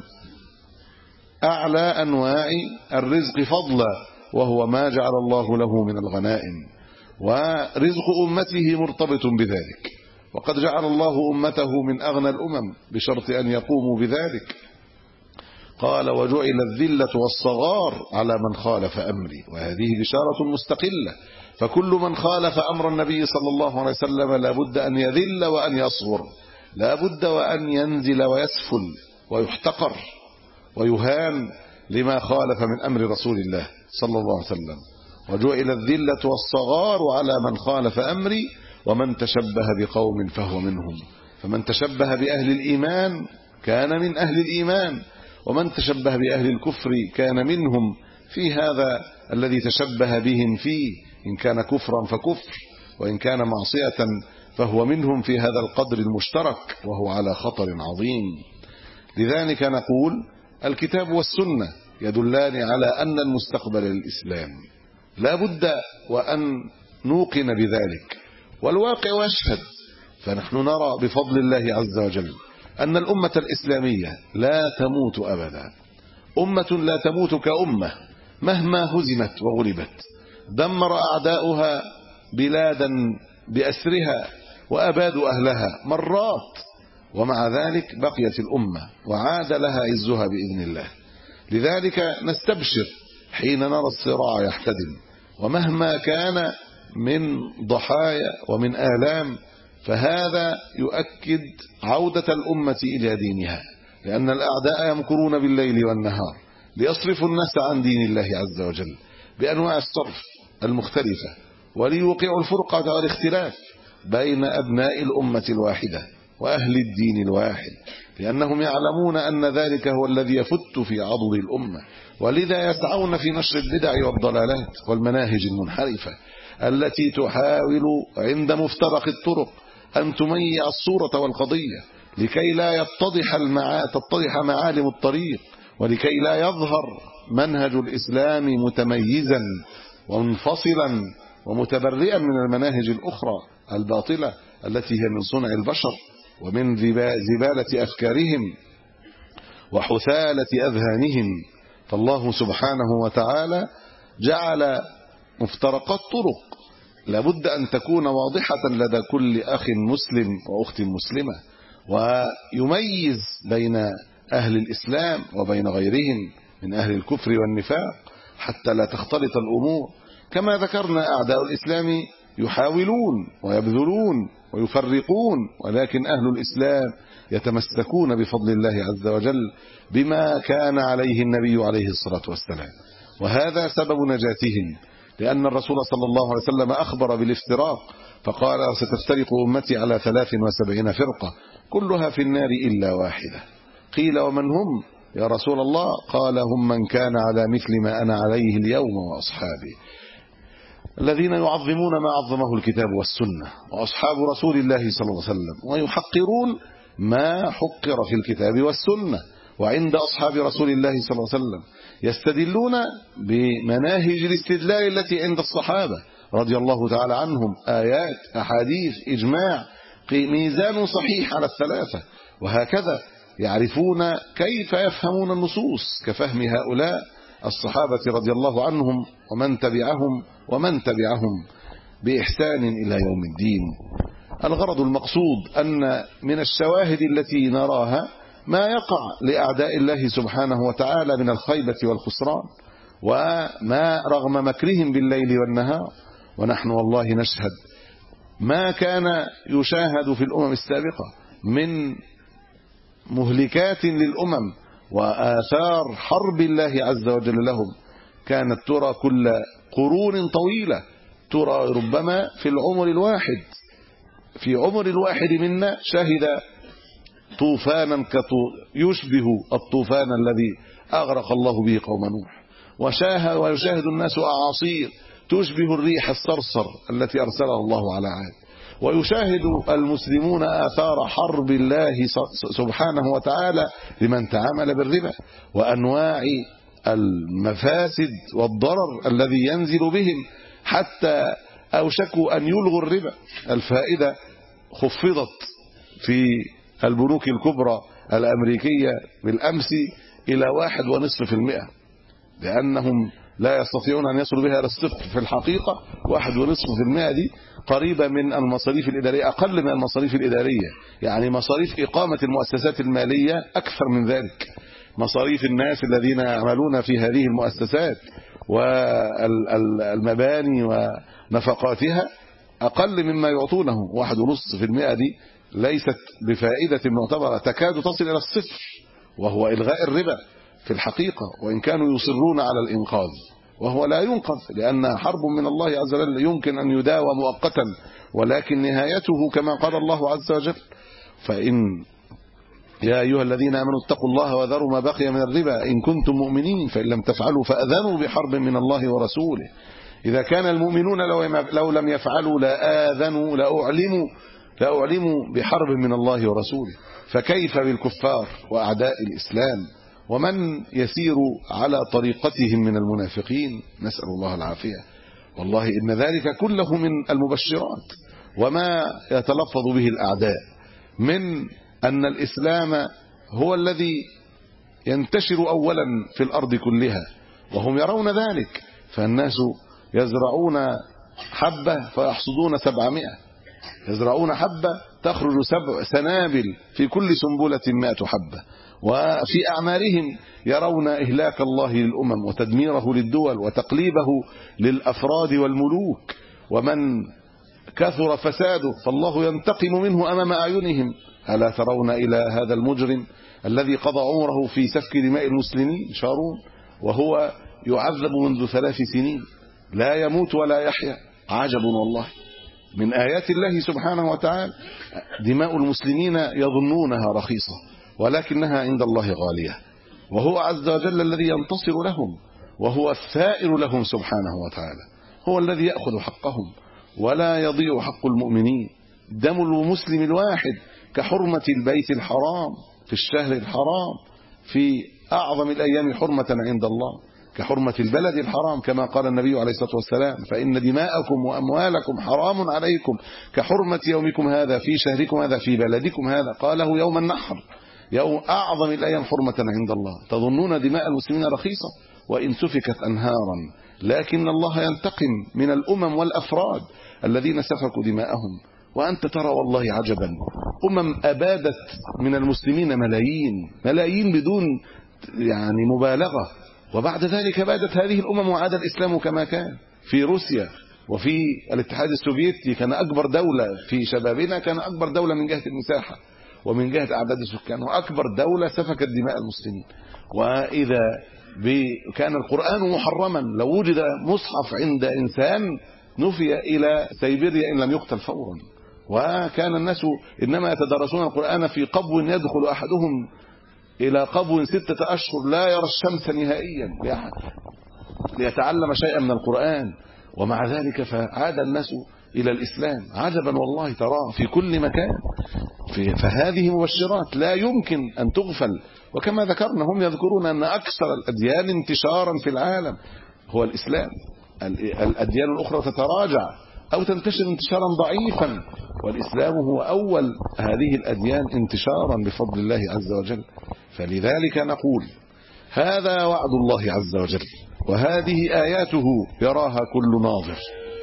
أعلى أنواع الرزق فضلا، وهو ما جعل الله له من الغنائم، ورزق أمته مرتبط بذلك، وقد جعل الله أمته من أغنى الأمم بشرط أن يقوموا بذلك. قال وجعل الذلة والصغار على من خالف أمري، وهذه بشارة مستقلة، فكل من خالف أمر النبي صلى الله عليه وسلم لا بد أن يذل وأن يصغر، لا بد وأن ينزل ويسفل ويحتقر ويهان لما خالف من أمر رسول الله صلى الله عليه وسلم، وجعل الذلة والصغار على من خالف أمري، ومن تشبه بقوم فهو منهم. فمن تشبه بأهل الإيمان كان من أهل الإيمان، ومن تشبه بأهل الكفر كان منهم في هذا الذي تشبه بهم فيه، إن كان كفرا فكفر، وإن كان معصية فهو منهم في هذا القدر المشترك، وهو على خطر عظيم. لذلك نقول الكتاب والسنة يدلان على أن المستقبل للإسلام، لا بد وأن نوقن بذلك، والواقع يشهد. فنحن نرى بفضل الله عز وجل أن الأمة الإسلامية لا تموت أبدا، أمة لا تموت كأمة مهما هزمت وغلبت. دمر أعداؤها بلادا بأسرها وأبادوا أهلها مرات، ومع ذلك بقيت الأمة وعاد لها عزها بإذن الله. لذلك نستبشر حين نرى الصراع يحتدم، ومهما كان من ضحايا ومن آلام، فهذا يؤكد عودة الأمة إلى دينها، لأن الأعداء يمكرون بالليل والنهار ليصرفوا الناس عن دين الله عز وجل بأنواع الصرف المختلفة، وليوقعوا الفرقة والاختلاف بين أبناء الأمة الواحدة وأهل الدين الواحد، لأنهم يعلمون أن ذلك هو الذي يفت في عضد الأمة، ولذا يسعون في نشر البدع والضلالات والمناهج المنحرفة التي تحاول عند مفترق الطرق أن تميع الصورة والقضية، لكي لا يتضح المعا... تتضح معالم الطريق، ولكي لا يظهر منهج الإسلام متميزا ومنفصلا ومتبرئا من المناهج الأخرى الباطلة التي هي من صنع البشر ومن زبالة أفكارهم وحثالة أذهانهم. فالله سبحانه وتعالى جعل مفترقات طرق لابد أن تكون واضحة لدى كل أخ مسلم وأخت مسلمة، ويميز بين أهل الإسلام وبين غيرهم من أهل الكفر والنفاق حتى لا تختلط الأمور. كما ذكرنا أعداء الإسلام يحاولون ويبذلون ويفرقون، ولكن أهل الإسلام يتمسكون بفضل الله عز وجل بما كان عليه النبي عليه الصلاة والسلام، وهذا سبب نجاتهم، لأن الرسول صلى الله عليه وسلم أخبر بالافتراق فقال: ستفترق أمتي على ثلاث وسبعين فرقة كلها في النار إلا واحدة. قيل: ومن هم يا رسول الله؟ قال: هم من كان على مثل ما أنا عليه اليوم وأصحابي، الذين يعظمون ما عظمه الكتاب والسنة وأصحاب رسول الله صلى الله عليه وسلم، ويحقرون ما حقر في الكتاب والسنة وعند أصحاب رسول الله صلى الله عليه وسلم. يستدلون بمناهج الاستدلال التي عند الصحابة رضي الله تعالى عنهم، آيات، أحاديث، إجماع، ميزان صحيح على الثلاثة، وهكذا يعرفون كيف يفهمون النصوص كفهم هؤلاء الصحابة رضي الله عنهم ومن تبعهم ومن تبعهم بإحسان إلى يوم الدين. الغرض المقصود أن من الشواهد التي نراها ما يقع لأعداء الله سبحانه وتعالى من الخيبة والخسران، وما رغم مكرهم بالليل والنهار. ونحن والله نشهد ما كان يشاهد في الأمم السابقة من مهلكات للأمم وآثار حرب الله عز وجل لهم، كانت ترى كل قرون طويلة، ترى ربما في العمر الواحد في عمر الواحد منا شهد طوفانا يشبه الطوفان الذي أغرق الله به قوم نوح، وشاهد ويشاهد الناس أعاصير تشبه الريح الصرصر التي أرسلها الله على عاد، ويشاهد المسلمون آثار حرب الله سبحانه وتعالى لمن تعامل بالربا وأنواع المفاسد والضرر الذي ينزل بهم، حتى أوشكوا أن يلغوا الربا. الفائدة خفضت في البنوك الكبرى الأمريكية بالأمس إلى واحد ونصف في المئة، لأنهم لا يستطيعون أن يصلوا بها إلى الصفر. في الحقيقة واحد ونصف في المئة دي قريبة من المصاريف الإدارية، أقل من المصاريف الإدارية، يعني مصاريف إقامة المؤسسات المالية أكثر من ذلك. مصاريف الناس الذين يعملون في هذه المؤسسات والمباني ونفقاتها أقل مما يعطونه. واحد ونصف في المئة دي ليست بفائدة معتبرة، تكاد تصل إلى الصفر، وهو إلغاء الربا. في الحقيقة، وإن كانوا يصرون على الإنقاذ، وهو لا ينقذ، لأن حرب من الله عز وجل يمكن أن يداوى مؤقتا، ولكن نهايته كما قال الله عز وجل: فإن يا أيها الذين آمنوا اتقوا الله وذروا ما بقي من الربا إن كنتم مؤمنين فإن لم تفعلوا فأذنوا بحرب من الله ورسوله. إذا كان المؤمنون لو لم يفعلوا لآذنوا لأعلموا لأعلموا بحرب من الله ورسوله، فكيف بالكفار وأعداء الإسلام ومن يسير على طريقتهم من المنافقين؟ نسأل الله العافية. والله إن ذلك كله من المبشرات وما يتلفظ به الأعداء من أن الإسلام هو الذي ينتشر أولا في الأرض كلها، وهم يرون ذلك. فالناس يزرعون حبة فيحصدون سبعمائة، يزرعون حبة تخرج سبع سنابل في كل سنبلة مائة حبة، وفي أعمالهم يرون إهلاك الله للأمم وتدميره للدول وتقليبه للأفراد والملوك، ومن كثر فساده فالله ينتقم منه أمام أعينهم. ألا ترون إلى هذا المجرم الذي قضى عمره في سفك دماء المسلمين شارون، وهو يعذب منذ ثلاث سنين لا يموت ولا يحيا؟ عجب والله من آيات الله سبحانه وتعالى. دماء المسلمين يظنونها رخيصة ولكنها عند الله غالية، وهو عز وجل الذي ينتصر لهم، وهو الثائر لهم سبحانه وتعالى، هو الذي يأخذ حقهم ولا يضيع حق المؤمنين. دم المسلم الواحد كحرمة البيت الحرام في الشهر الحرام في أعظم الأيام حرمة عند الله، كحرمة البلد الحرام كما قال النبي عليه الصلاة والسلام: فإن دماءكم وأموالكم حرام عليكم كحرمة يومكم هذا في شهركم هذا في بلدكم هذا. قاله يوم النحر، يوم أعظم الأيام حرمة عند الله. تظنون دماء المسلمين رخيصة وإن سفكت أنهارا، لكن الله ينتقم من الأمم والأفراد الذين سفكوا دماءهم. وأنت ترى والله عجبا، أمم أبادت من المسلمين ملايين ملايين بدون يعني مبالغة، وبعد ذلك بادت هذه الأمم وعاد الإسلام كما كان. في روسيا وفي الاتحاد السوفيتي كان أكبر دولة في شبابنا، كان أكبر دولة من جهة المساحة ومن جهة أعداد السكان، وأكبر دولة سفكت دماء المسلمين. وإذا كان القرآن محرما، لو وجد مصحف عند إنسان نفي إلى سيبيريا إن لم يقتل فورا. وكان الناس إنما يتدرسون القرآن في قبو يدخل أحدهم إلى قبو ستة أشهر لا يرى الشمس نهائيا ليتعلم شيئا من القرآن، ومع ذلك فعاد الناس إلى الإسلام. عجبا والله تراه في كل مكان. فهذه مبشرات لا يمكن أن تغفل. وكما ذكرنا هم يذكرون أن أكثر الأديان انتشارا في العالم هو الإسلام، الأديان الأخرى تتراجع أو تنتشر انتشارا ضعيفا، والإسلام هو أول هذه الأديان انتشارا بفضل الله عز وجل. فلذلك نقول هذا وعد الله عز وجل، وهذه آياته يراها كل ناظر.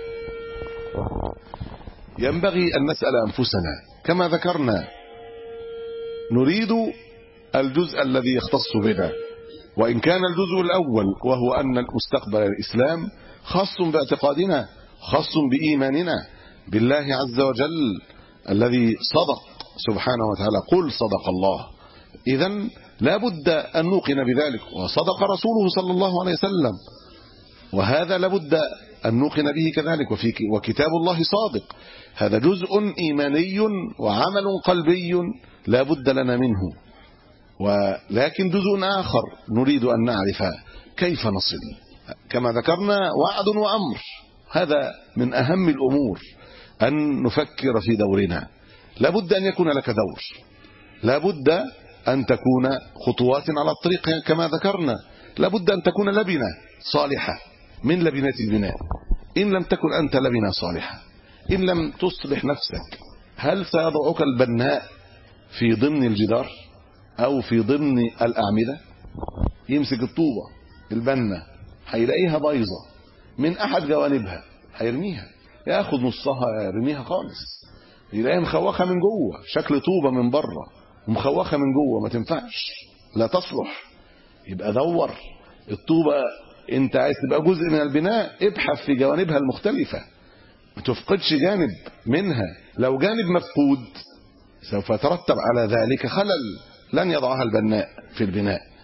ينبغي أن نسأل أنفسنا كما ذكرنا، نريد الجزء الذي يختص بنا، وإن كان الجزء الأول وهو أن المستقبل الإسلام خاص باعتقادنا، خاص بإيماننا بالله عز وجل الذي صدق سبحانه وتعالى: قل صدق الله. إذن لا بد أن نوقن بذلك، وصدق رسوله صلى الله عليه وسلم، وهذا لابد أن نوقن به كذلك. وفي وكتاب الله صادق. هذا جزء إيماني وعمل قلبي لا بد لنا منه. ولكن جزء آخر نريد أن نعرف كيف نصل. كما ذكرنا وعد وأمر، هذا من أهم الأمور أن نفكر في دورنا. لا بد أن يكون لك دور، لا بد أن تكون خطوات على الطريق كما ذكرنا، لا بد أن تكون لبنة صالحة من لبنات البناء. إن لم تكن أنت لبنة صالحة، إن لم تصلح نفسك، هل سيضعك البناء في ضمن الجدار أو في ضمن الأعمدة؟ يمسك الطوبة البنة هيلاقيها بايظة من أحد جوانبها، هيرميها، ياخد نصها يرميها خالص، يلاقيها مخوخة من جوه، شكل طوبة من بره ومخوخة من جوه، ما تنفعش، لا تصلح. يبقى دور الطوبة، انت عايز تبقى جزء من البناء، ابحث في جوانبها المختلفة، ما تفقدش جانب منها. لو جانب مفقود سوف يترتب على ذلك خلل لن يضعها البناء في البناء.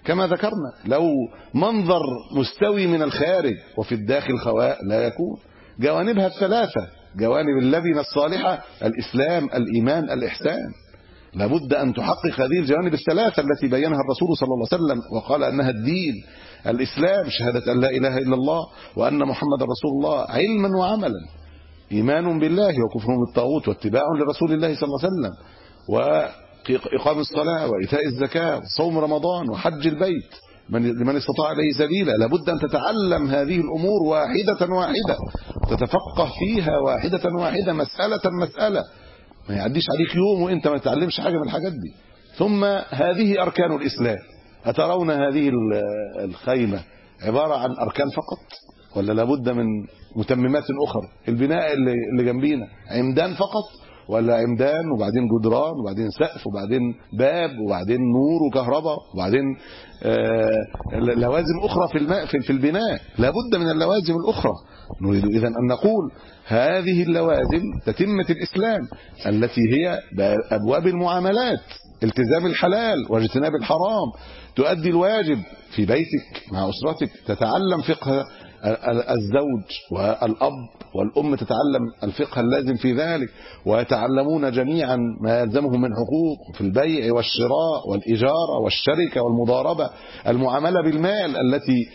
كما ذكرنا، لو منظر مستوي من الخارج وفي الداخل خواء لا يكون. جوانبها الثلاثة، جوانب اللبنة الصالحة، الإسلام، الإيمان، الإحسان، لابد أن تحقق هذه الجوانب الثلاثة التي بينها الرسول صلى الله عليه وسلم وقال أنها الدين. الإسلام شهادة أن لا إله إلا الله وأن محمد رسول الله علما وعملا، إيمان بالله وكفر بالطاغوت واتباع لرسول الله صلى الله عليه وسلم، وإقام الصلاة وإيتاء الزكاة وصوم رمضان وحج البيت لمن استطاع إليه سبيلا. لابد أن تتعلم هذه الأمور واحدة واحدة، تتفقه فيها واحدة واحدة، مسألة مسألة، ما يعديش عليك يوم وانت ما تتعلمش حاجة من الحاجات دي. ثم هذه أركان الإسلام. أترون هذه الخيمة عبارة عن أركان فقط ولا لابد من متممات أخرى؟ البناء اللي جنبينا عمدان فقط ولا عمدان وبعدين جدران وبعدين سقف وبعدين باب وبعدين نور وكهرباء وبعدين لوازم أخرى في الماء في البناء؟ لابد من اللوازم الأخرى. نريد إذن أن نقول هذه اللوازم تتمة الإسلام التي هي أبواب المعاملات، التزام الحلال واجتناب الحرام، تؤدي الواجب في بيتك مع أسرتك، تتعلم فقه الزوج والأب والأم، تتعلم الفقه اللازم في ذلك، ويتعلمون جميعا ما يلزمهم من حقوق في البيع والشراء والإجارة والشركة والمضاربة، المعاملة بالمال التي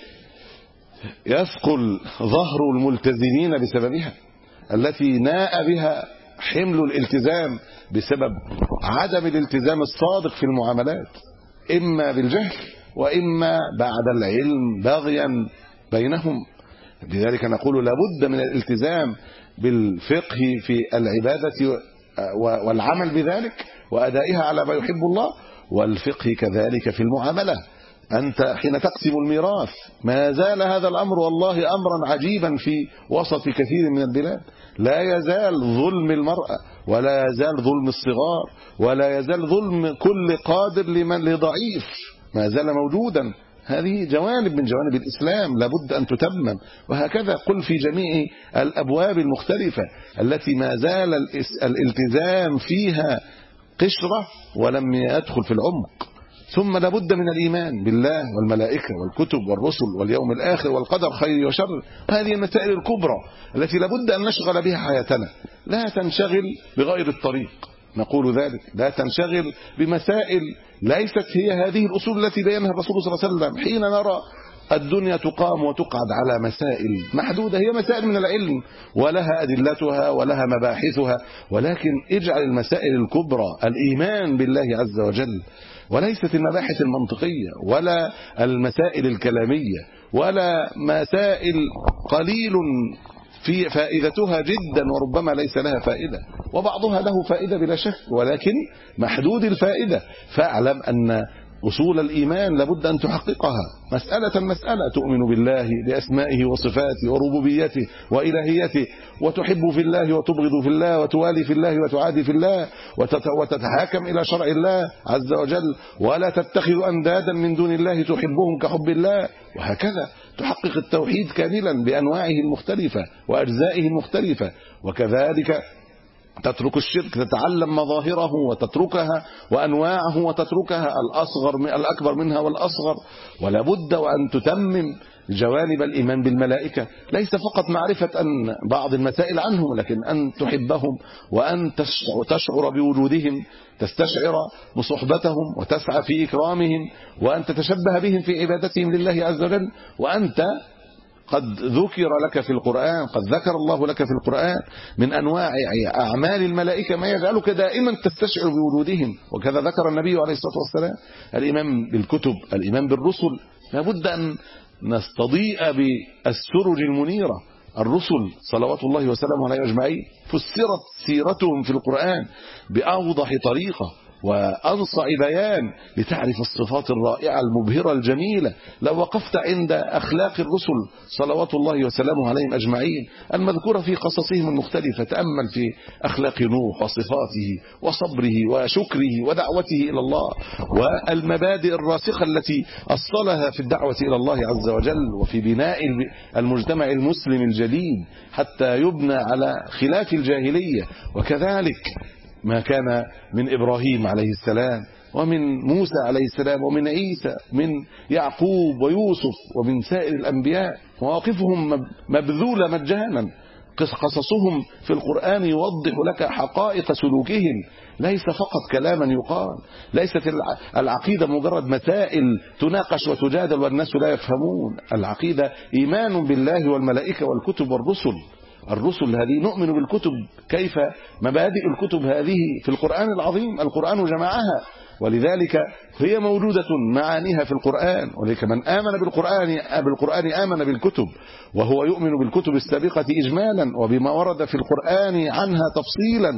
يثقل ظهر الملتزمين بسببها، التي ناء بها حمل الالتزام بسبب عدم الالتزام الصادق في المعاملات، إما بالجهل وإما بعد العلم بغيا بينهم. لذلك نقول لابد من الالتزام بالفقه في العبادة والعمل بذلك وأدائها على ما يحب الله، والفقه كذلك في المعاملة. أنت حين تقسم الميراث ما زال هذا الأمر والله أمرا عجيبا في وسط كثير من البلاد، لا يزال ظلم المرأة ولا يزال ظلم الصغار ولا يزال ظلم كل قادر لمن لضعيف، ما زال موجودا. هذه جوانب من جوانب الإسلام لابد أن تتمم، وهكذا قل في جميع الأبواب المختلفة التي ما زال الالتزام فيها قشرة ولم يدخل في العمق. ثم لابد من الإيمان بالله والملائكة والكتب والرسل واليوم الآخر والقدر خير وشر. هذه المسائل الكبرى التي لابد أن نشغل بها حياتنا، لا تنشغل بغير الطريق. نقول ذلك، لا تنشغل بمسائل ليست هي هذه الأصول التي بينها الرسول صلى الله عليه وسلم. حين نرى الدنيا تقام وتقعد على مسائل محدودة، هي مسائل من العلم ولها أدلتها ولها مباحثها، ولكن اجعل المسائل الكبرى الإيمان بالله عز وجل، وليست المباحث المنطقية ولا المسائل الكلامية ولا مسائل قليل في فائدتها جدا وربما ليس لها فائدة، وبعضها له فائدة بلا شك ولكن محدود الفائدة. فاعلم أن أصول الإيمان لابد أن تحققها مسألة مسألة، تؤمن بالله بأسمائه وصفاته وربوبيته وإلهيته، وتحب في الله وتبغض في الله، وتوالي في الله وتعادي في الله، وتتحاكم إلى شرع الله عز وجل، ولا تتخذ أندادا من دون الله تحبهم كحب الله، وهكذا تحقق التوحيد كاملا بأنواعه المختلفة وأجزائه المختلفة. وكذلك تترك الشرك، تتعلم مظاهره وتتركها وأنواعه وتتركها، الأصغر الأكبر منها والأصغر. ولا بد وأن تتمم جوانب الإيمان بالملائكة، ليس فقط معرفة أن بعض المسائل عنهم، لكن أن تحبهم وأن تشعر بوجودهم، تستشعر بصحبتهم وتسعى في إكرامهم، وأن تتشبه بهم في عبادتهم لله عز وجل. وأنت قد ذكر لك في القرآن، قد ذكر الله لك في القرآن من أنواع أعمال الملائكة ما يجعلك دائما تستشعر بوجودهم، وكذا ذكر النبي عليه الصلاة والسلام. الإيمان بالكتب، الإيمان بالرسل، لابد أن نستضيء بالسرج المنيرة. الرسل صلوات الله وسلامه عليه أجمعين فسرت سيرتهم في القرآن بأوضح طريقة وأنصع بيان لتعرف الصفات الرائعة المبهرة الجميلة. لو وقفت عند أخلاق الرسل صلوات الله وسلامه عليهم أجمعين المذكورة في قصصهم المختلفة، تأمل في أخلاق نوح وصفاته وصبره وشكره ودعوته إلى الله، والمبادئ الراسخة التي أصلها في الدعوة إلى الله عز وجل وفي بناء المجتمع المسلم الجديد حتى يبنى على خلاف الجاهلية. وكذلك ما كان من إبراهيم عليه السلام ومن موسى عليه السلام ومن عيسى من يعقوب ويوسف ومن سائر الأنبياء، مواقفهم مبذولة مجانا، قصصهم في القرآن يوضح لك حقائق سلوكهم، ليس فقط كلاما يقال، ليست العقيدة مجرد مسائل تناقش وتجادل والناس لا يفهمون. العقيدة إيمان بالله والملائكة والكتب والرسل. الرسل هذه نؤمن بالكتب، كيف مبادئ الكتب هذه في القرآن العظيم، القرآن جمعها، ولذلك هي موجودة معانيها في القرآن. ولذلك من آمن بالقرآن بالقرآن آمن بالكتب، وهو يؤمن بالكتب السابقة إجمالا وبما ورد في القرآن عنها تفصيلا،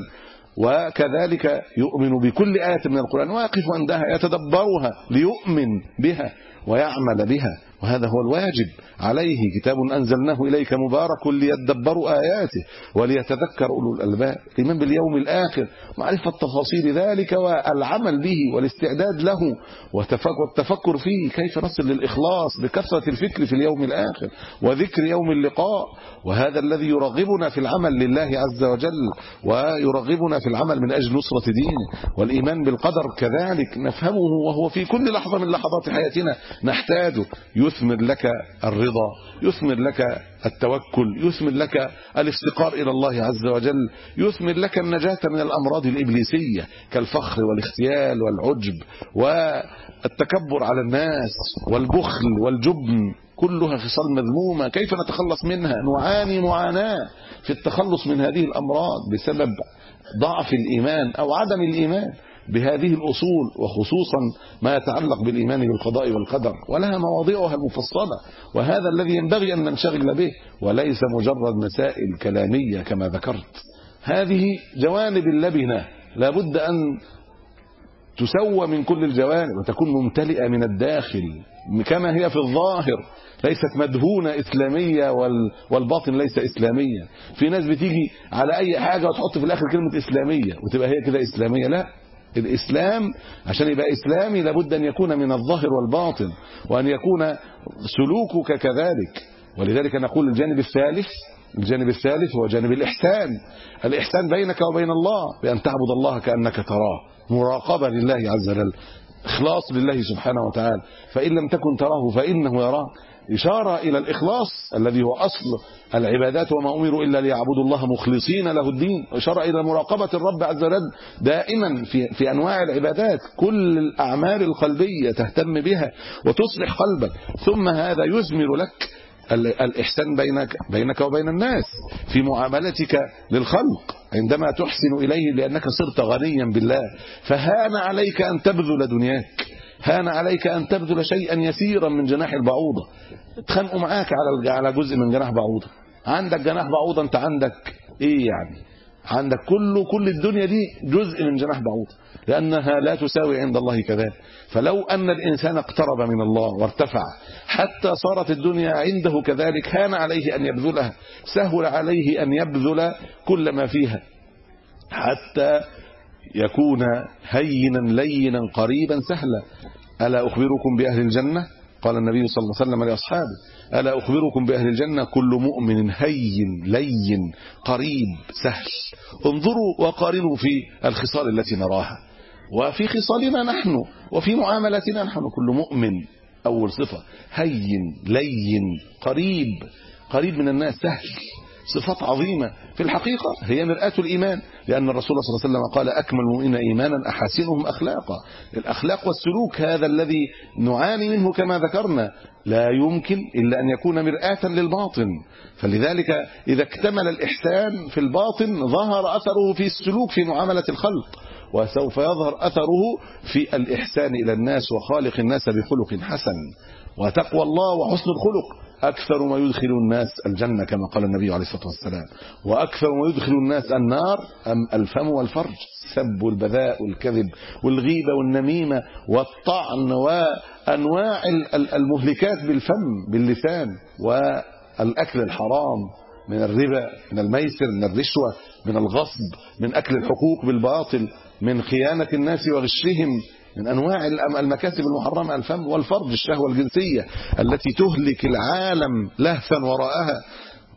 وكذلك يؤمن بكل آية من القرآن ويقف عندها يتدبرها ليؤمن بها ويعمل بها، وهذا هو الواجب عليه. كتاب أنزلناه إليك مبارك ليدبروا آياته وليتذكر أولو الألباب. الإيمان باليوم الآخر، معرفة تفاصيل ذلك والعمل به والاستعداد له والتفكر فيه، كيف نصل للإخلاص بكثرة الفكر في اليوم الآخر وذكر يوم اللقاء. وهذا الذي يرغبنا في العمل لله عز وجل، ويرغبنا في العمل من أجل نصرة دينه. والإيمان بالقدر كذلك نفهمه وهو في كل لحظة من لحظات حياتنا نحتاجه، يثمر لك الرضا، يثمر لك التوكل، يثمر لك الافتقار إلى الله عز وجل، يثمر لك النجاة من الأمراض الإبليسية كالفخر والاختيال والعجب والتكبر على الناس والبخل والجبن، كلها خصال مذمومة. كيف نتخلص منها؟ نعاني معاناة في التخلص من هذه الأمراض بسبب ضعف الإيمان أو عدم الإيمان بهذه الأصول، وخصوصا ما يتعلق بالإيمان بالقضاء والقدر، ولها مواضيعها المفصلة، وهذا الذي ينبغي أن ننشغل به، وليس مجرد مسائل كلامية كما ذكرت. هذه جوانب اللبنة لابد أن تسوى من كل الجوانب وتكون ممتلئة من الداخل كما هي في الظاهر، ليست مدهونة إسلامية والباطن ليس إسلامية. في ناس بتيجي على أي حاجة وتحط في الآخر كلمة إسلامية وتبقى هي كده إسلامية. لا، الإسلام عشان يبقى إسلامي لابد أن يكون من الظاهر والباطن، وأن يكون سلوكك كذلك. ولذلك نقول الجانب الثالث الجانب الثالث هو جانب الإحسان. الإحسان بينك وبين الله بأن تعبد الله كأنك تراه، مراقبة لله عز وجل، إخلاص لله سبحانه وتعالى، فإن لم تكن تراه فإنه يراه. إشارة إلى الإخلاص الذي هو أصل العبادات، وما أمروا إلا ليعبدوا الله مخلصين له الدين. إشارة إلى مراقبة الرب عز وجل دائما في, في أنواع العبادات، كل الأعمال القلبية تهتم بها وتصلح قلبك. ثم هذا يثمر لك الإحسان بينك, بينك وبين الناس في معاملتك للخلق عندما تحسن إليه، لأنك صرت غنيا بالله، فهان عليك أن تبذل دنياك، هان عليك أن تبذل شيئا يسيرا من جناح البعوضة. تخنقوا معاك على على جزء من جناح بعوضة، عندك جناح بعوضة، أنت عندك إيه يعني؟ عندك كله كل الدنيا دي جزء من جناح بعوضة، لأنها لا تساوي عند الله كذلك. فلو أن الإنسان اقترب من الله وارتفع حتى صارت الدنيا عنده كذلك، هان عليه أن يبذلها، سهل عليه أن يبذل كل ما فيها حتى يكون هينا لينا قريبا سهلا. ألا أخبركم بأهل الجنة؟ قال النبي صلى الله عليه وسلم لأصحابه: ألا أخبركم بأهل الجنة؟ كل مؤمن هين لين قريب سهل. انظروا وقارنوا في الخصال التي نراها وفي خصالنا نحن وفي معاملتنا نحن. كل مؤمن أول صفة هين لين قريب، قريب من الناس، سهل. صفات عظيمة في الحقيقة هي مرآة الإيمان، لأن الرسول صلى الله عليه وسلم قال: أكمل المؤمنين إيمانا أحسنهم أخلاقا. الأخلاق والسلوك هذا الذي نعاني منه كما ذكرنا لا يمكن إلا أن يكون مرآة للباطن. فلذلك إذا اكتمل الإحسان في الباطن ظهر أثره في السلوك في معاملة الخلق، وسوف يظهر أثره في الإحسان إلى الناس وخالق الناس بخلق حسن. وتقوى الله وحسن الخلق أكثر ما يدخل الناس الجنة كما قال النبي عليه الصلاة والسلام، وأكثر ما يدخل الناس النار أم الفم والفرج، السب والبذاء والكذب والغيبة والنميمة والطعن وأنواع المهلكات بالفم باللسان، والأكل الحرام من الربا، من الميسر، من الرشوة، من الغصب، من أكل الحقوق بالباطل، من خيانة الناس وغشهم، من أنواع المكاسب المحرمة الفم والفرج، الشهوة الجنسية التي تهلك العالم لهفا وراءها.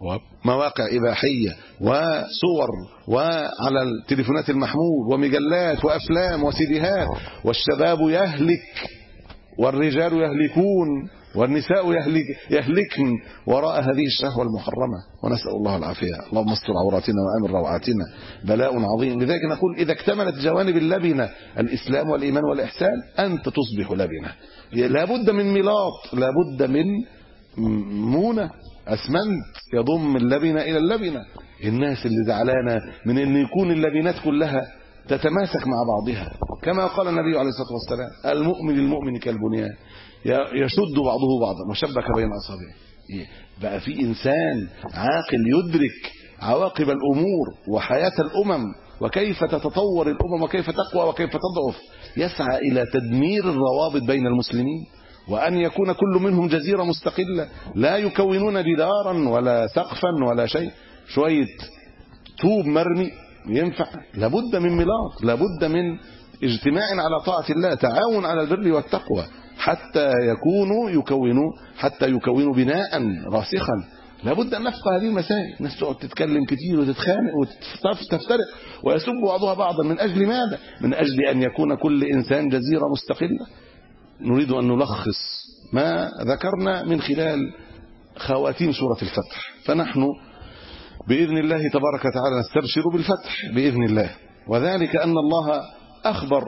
ومواقع إباحية وصور وعلى التليفونات المحمول ومجلات وأفلام وسيديهات، والشباب يهلك والرجال يهلكون والنساء يهلك يهلكن وراء هذه الشهوة المحرمة، ونسأل الله العافية. اللهم استر عوراتنا وآمن روعاتنا، بلاء عظيم. لذلك نقول إذا اكتملت جوانب اللبنة الإسلام والإيمان والإحسان أنت تصبح لبنة. لابد من ملاط، لابد من مونة أسمنت يضم اللبنة إلى اللبنة. الناس اللي زعلانة من أن يكون اللبنات كلها تتماسك مع بعضها، كما قال النبي عليه الصلاة والسلام: المؤمن المؤمن كالبنيان يشد بعضه بعضا وشبك بين أصابعه. بقى في إنسان عاقل يدرك عواقب الأمور وحياة الأمم وكيف تتطور الأمم وكيف تقوى وكيف تضعف، يسعى إلى تدمير الروابط بين المسلمين، وأن يكون كل منهم جزيرة مستقلة لا يكونون جدارا ولا سقفا ولا شيء، شوية طوب مرمي ينفع. لابد من ملاط، لابد من اجتماع على طاعة الله، تعاون على البر والتقوى، حتى يكونوا يكونوا حتى يكونوا بناء راسخا. لابد أن نفقه هذه المسائل. الناس تقعد تتكلم كتير وتتخانق وتفترق ويسب بعضها بعضا، من أجل ماذا؟ من أجل أن يكون كل إنسان جزيرة مستقلة. نريد أن نلخص ما ذكرنا من خلال خواتيم سورة الفتح، فنحن بإذن الله تبارك وتعالى نستبشر بالفتح بإذن الله، وذلك أن الله أخبر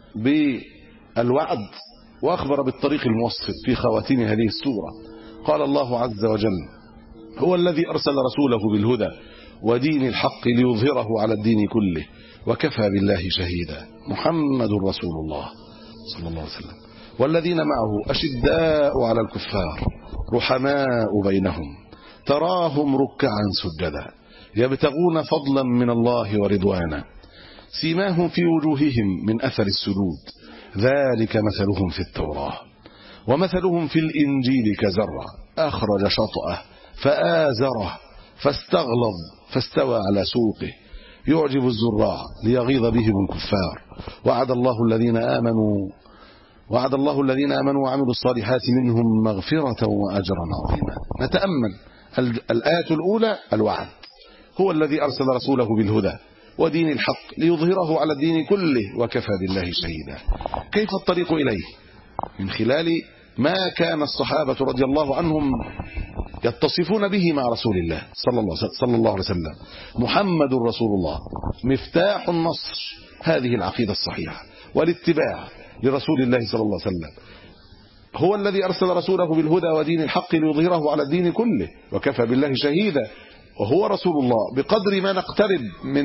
بالوعد وأخبر بالطريق الموصل في خواتيم هذه السورة. قال الله عز وجل: هو الذي أرسل رسوله بالهدى ودين الحق ليظهره على الدين كله وكفى بالله شهيدا. محمد رسول الله صلى الله عليه وسلم والذين معه أشداء على الكفار رحماء بينهم تراهم ركعا سجدا يبتغون فضلا من الله ورضوانا سيماهم في وجوههم من أثر السجود ذلك مثلهم في التوراة ومثلهم في الإنجيل كزرع أخرج شطأه فآزره فاستغلظ فاستوى على سوقه يعجب الزراع ليغيظ بهم الكفار وعد الله الذين آمنوا وعد الله الذين آمنوا وعملوا الصالحات منهم مغفرة وأجرا عظيما. نتأمل الآية الأولى: الوعد. هو الذي أرسل رسوله بالهدى ودين الحق ليظهره على الدين كله وكفى بالله شهيدا. كيف الطريق إليه؟ من خلال ما كان الصحابة رضي الله عنهم يتصفون به مع رسول الله صلى الله, صلى الله عليه وسلم. محمد رسول الله مفتاح النصر، هذه العقيدة الصحيحة والاتباع لرسول الله صلى الله عليه وسلم. هو الذي أرسل رسوله بالهدى ودين الحق ليظهره على الدين كله وكفى بالله شهيدا. وهو رسول الله بقدر ما نقترب من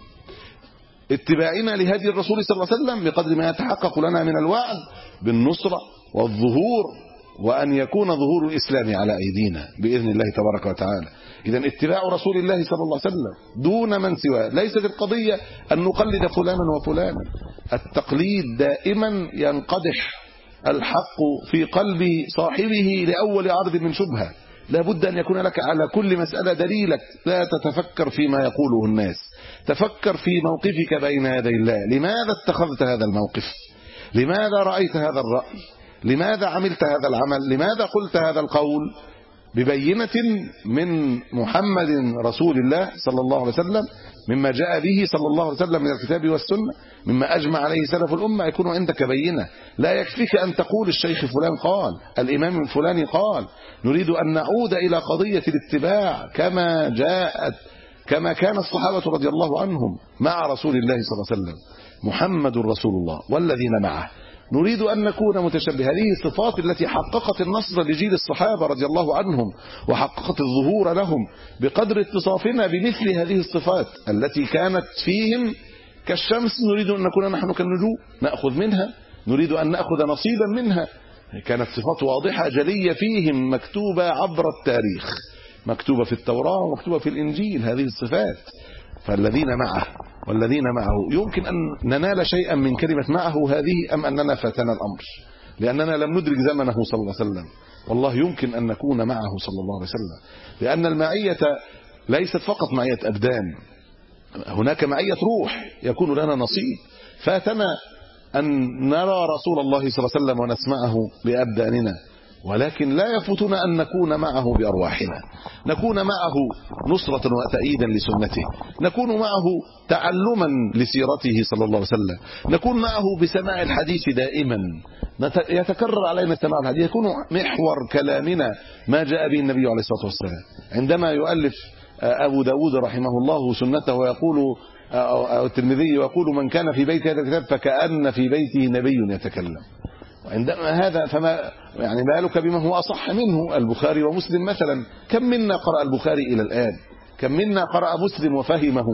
اتباعنا لهدي الرسول صلى الله عليه وسلم بقدر ما يتحقق لنا من الوعد بالنصرة والظهور، وأن يكون ظهور الإسلام على أيدينا بإذن الله تبارك وتعالى. إذن اتباع رسول الله صلى الله عليه وسلم دون من سواه. ليست القضية أن نقلد فلانا وفلانا، التقليد دائما ينقدح الحق في قلب صاحبه لأول عرض من شبهة. لا بد أن يكون لك على كل مسألة دليلك، لا تتفكر فيما يقوله الناس، تفكر في موقفك بين يدي الله. لماذا اتخذت هذا الموقف؟ لماذا رأيت هذا الرأي؟ لماذا عملت هذا العمل؟ لماذا قلت هذا القول؟ ببينة من محمد رسول الله صلى الله عليه وسلم، مما جاء به صلى الله عليه وسلم من الكتاب والسنة، مما أجمع عليه سلف الأمة، يكون عندك بينة. لا يكفيك أن تقول الشيخ فلان قال، الإمام الفلاني قال. نريد أن نعود إلى قضية الاتباع كما جاءت كما كان الصحابة رضي الله عنهم مع رسول الله صلى الله عليه وسلم. محمد رسول الله والذين معه. نريد أن نكون متشبه. هذه الصفات التي حققت النصر لجيل الصحابة رضي الله عنهم وحققت الظهور لهم. بقدر اتصافنا بمثل هذه الصفات التي كانت فيهم كالشمس، نريد أن نكون نحن كالنجوم نأخذ منها، نريد أن نأخذ نصيبا منها. كانت صفات واضحة جلية فيهم مكتوبة عبر التاريخ، مكتوبة في التوراة ومكتوبة في الإنجيل هذه الصفات. فالذين معه والذين معه، يمكن أن ننال شيئا من كلمة معه هذه أم أننا فاتنا الأمر لأننا لم ندرك زمنه صلى الله عليه وسلم؟ والله يمكن أن نكون معه صلى الله عليه وسلم، لأن المعية ليست فقط معية أبدان، هناك معية روح يكون لنا نصيب. فاتنا أن نرى رسول الله صلى الله عليه وسلم ونسمعه بأبداننا، ولكن لا يفوتنا أن نكون معه بأرواحنا، نكون معه نصرة وتأييدا لسنته، نكون معه تعلما لسيرته صلى الله عليه وسلم، نكون معه بسماع الحديث دائما، يتكرر علينا سماع الحديث، يكون محور كلامنا ما جاء به النبي عليه الصلاة والسلام. عندما يؤلف أبو داود رحمه الله سنته ويقول أو الترمذي يقول من كان في بيت هذا الكتاب فكأن في بيته نبي يتكلم. وعندما هذا فما يعني بالك بما هو أصح منه، البخاري ومسلم مثلا. كم منا قرأ البخاري إلى الآن؟ كم منا قرأ مسلم وفهمه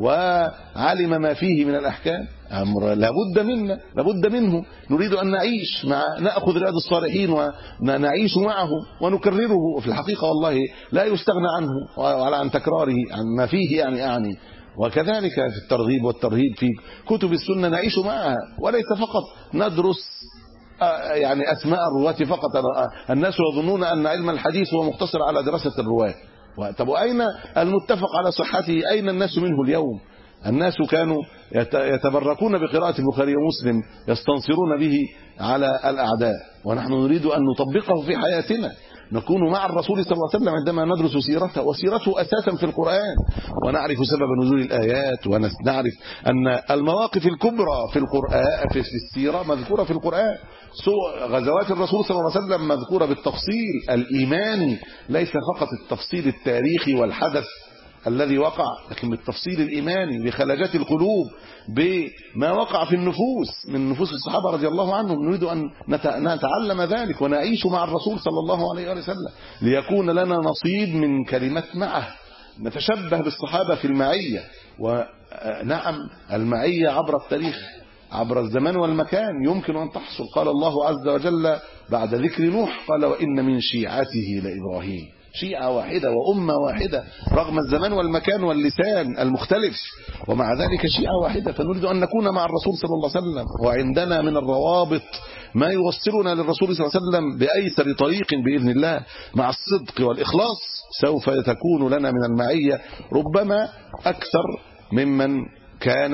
وعلم ما فيه من الأحكام؟ أمر لابد منا، لابد منه. نريد أن نعيش مع نأخذ رياض الصالحين ونعيش معه ونكرره. في الحقيقة والله لا يستغنى عنه وعلى عن تكراره عن ما فيه يعني أعني. وكذلك في الترغيب والترهيب في كتب السنة نعيش معها، وليس فقط ندرس يعني أسماء الرواة فقط. الناس يظنون أن علم الحديث هو مقتصر على دراسة الرواة. طب وأين المتفق على صحته؟ أين الناس منه اليوم؟ الناس كانوا يتبركون بقراءة البخاري ومسلم، يستنصرون به على الأعداء، ونحن نريد أن نطبقه في حياتنا، نكون مع الرسول صلى الله عليه وسلم عندما ندرس سيرته. وسيرته أساسا في القرآن، ونعرف سبب نزول الآيات، ونعرف أن المواقف الكبرى في القرآن في السيرة مذكورة في القرآن. غزوات الرسول صلى الله عليه وسلم مذكورة بالتفصيل الإيماني، ليس فقط التفصيل التاريخي والحدث الذي وقع، لكن بالتفصيل الإيماني بخلاجات القلوب، بما وقع في النفوس من نفوس الصحابة رضي الله عنهم. نريد أن نتعلم ذلك ونعيش مع الرسول صلى الله عليه وسلم ليكون لنا نصيب من كلمة معه، نتشبه بالصحابة في المعية. ونعم المعية عبر التاريخ، عبر الزمان والمكان يمكن أن تحصل. قال الله عز وجل بعد ذكر نوح قال وإن من شيعته لإبراهيم. شيعة واحدة وأمة واحدة رغم الزمان والمكان واللسان المختلف، ومع ذلك شيعة واحدة. فنريد أن نكون مع الرسول صلى الله عليه وسلم، وعندنا من الروابط ما يوصلنا للرسول صلى الله عليه وسلم بأيسر طريق بإذن الله. مع الصدق والإخلاص سوف تكون لنا من المعية ربما أكثر ممن كان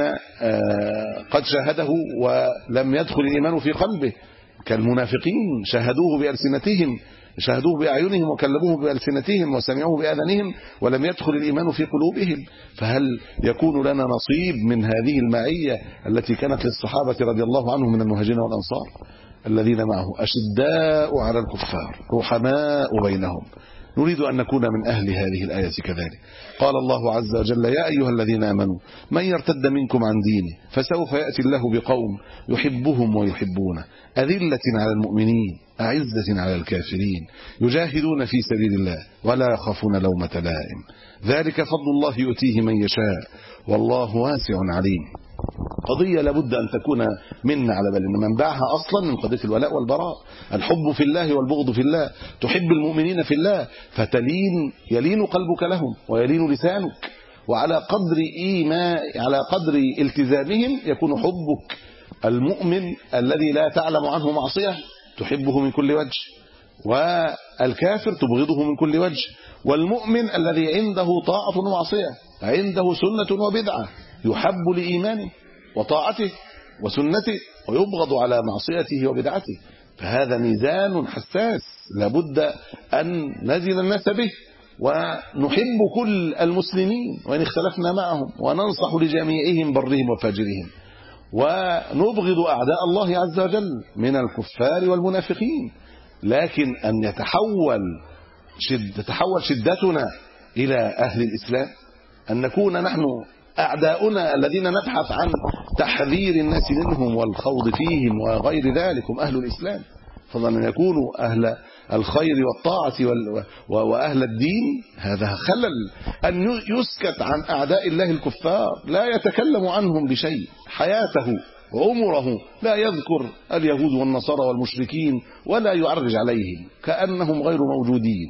قد شاهده ولم يدخل الإيمان في قلبه، كالمنافقين شاهدوه بألسنتهم، شاهدوه بأعينهم وكلموه بألسنتهم وسمعوه بآذانهم ولم يدخل الإيمان في قلوبهم. فهل يكون لنا نصيب من هذه المعية التي كانت للصحابة رضي الله عنهم من المهاجرين والأنصار الذين معه أشداء على الكفار رحماء بينهم؟ نريد أن نكون من أهل هذه الآية كذلك. قال الله عز وجل يا أيها الذين آمنوا من يرتد منكم عن دينه فسوف يأتي الله بقوم يحبهم ويحبونه أذلة على المؤمنين أعزة على الكافرين يجاهدون في سبيل الله ولا يخافون لومة لائم ذلك فضل الله يؤتيه من يشاء والله واسع عليم. قضية لابد أن تكون منا على بال، إن منبعها أصلا من قضية الولاء والبراء، الحب في الله والبغض في الله. تحب المؤمنين في الله فتلين يلين قلبك لهم ويلين لسانك، وعلى قدر إيمان على قدر التزامهم يكون حبك. المؤمن الذي لا تعلم عنه معصية تحبه من كل وجه، والكافر تبغضه من كل وجه. والمؤمن الذي عنده طاعة ومعصية عنده سنة وبدعة يحب لإيمانه وطاعته وسنته ويبغض على معصيته وبدعته. فهذا ميزان حساس لابد أن نزل الناس به، ونحب كل المسلمين وإن اختلفنا معهم، وننصح لجميعهم برهم وفاجرهم، ونبغض أعداء الله عز وجل من الكفار والمنافقين. لكن أن يتحول شد تتحول شدتنا إلى أهل الإسلام، أن نكون نحن أعداؤنا الذين نبحث عن تحذير الناس منهم والخوض فيهم وغير ذلك هم أهل الإسلام، فضلا أن يكونوا أهل الخير والطاعة وأهل الدين. هذا خلل أن يسكت عن أعداء الله الكفار، لا يتكلم عنهم بشيء، حياته وعمره لا يذكر اليهود والنصارى والمشركين ولا يعرج عليهم كأنهم غير موجودين،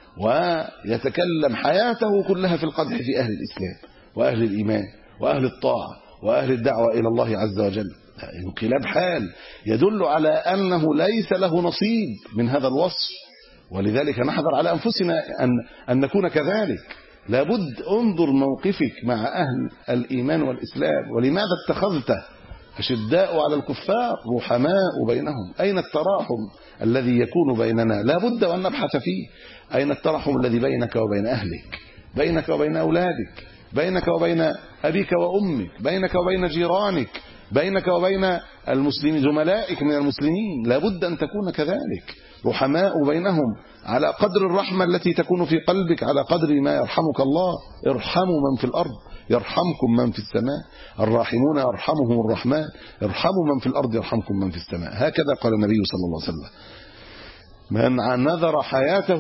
ويتكلم حياته كلها في القدح في أهل الإسلام وأهل الإيمان وأهل الطاعة وأهل الدعوة إلى الله عز وجل. انقلاب حال يدل على أنه ليس له نصيب من هذا الوصف، ولذلك نحذر على أنفسنا أن, أن نكون كذلك. لابد انظر موقفك مع أهل الإيمان والإسلام، ولماذا اتخذت أشداء على الكفار رحماء بينهم. أين التراحم الذي يكون بيننا؟ لا بد أن نبحث فيه. أين التراحم الذي بينك وبين أهلك، بينك وبين أولادك، بينك وبين أبيك وأمك، بينك وبين جيرانك، بينك وبين المسلمين زملائك من المسلمين؟ لا بد أن تكون كذلك، رحماء بينهم على قدر الرحمة التي تكون في قلبك، على قدر ما يرحمك الله. ارحموا من في الأرض يرحمكم من في السماء، الراحمون يرحمهم الرحمن، ارحموا من في الأرض يرحمكم من في السماء. هكذا قال النبي صلى الله عليه وسلم. من نذر حياته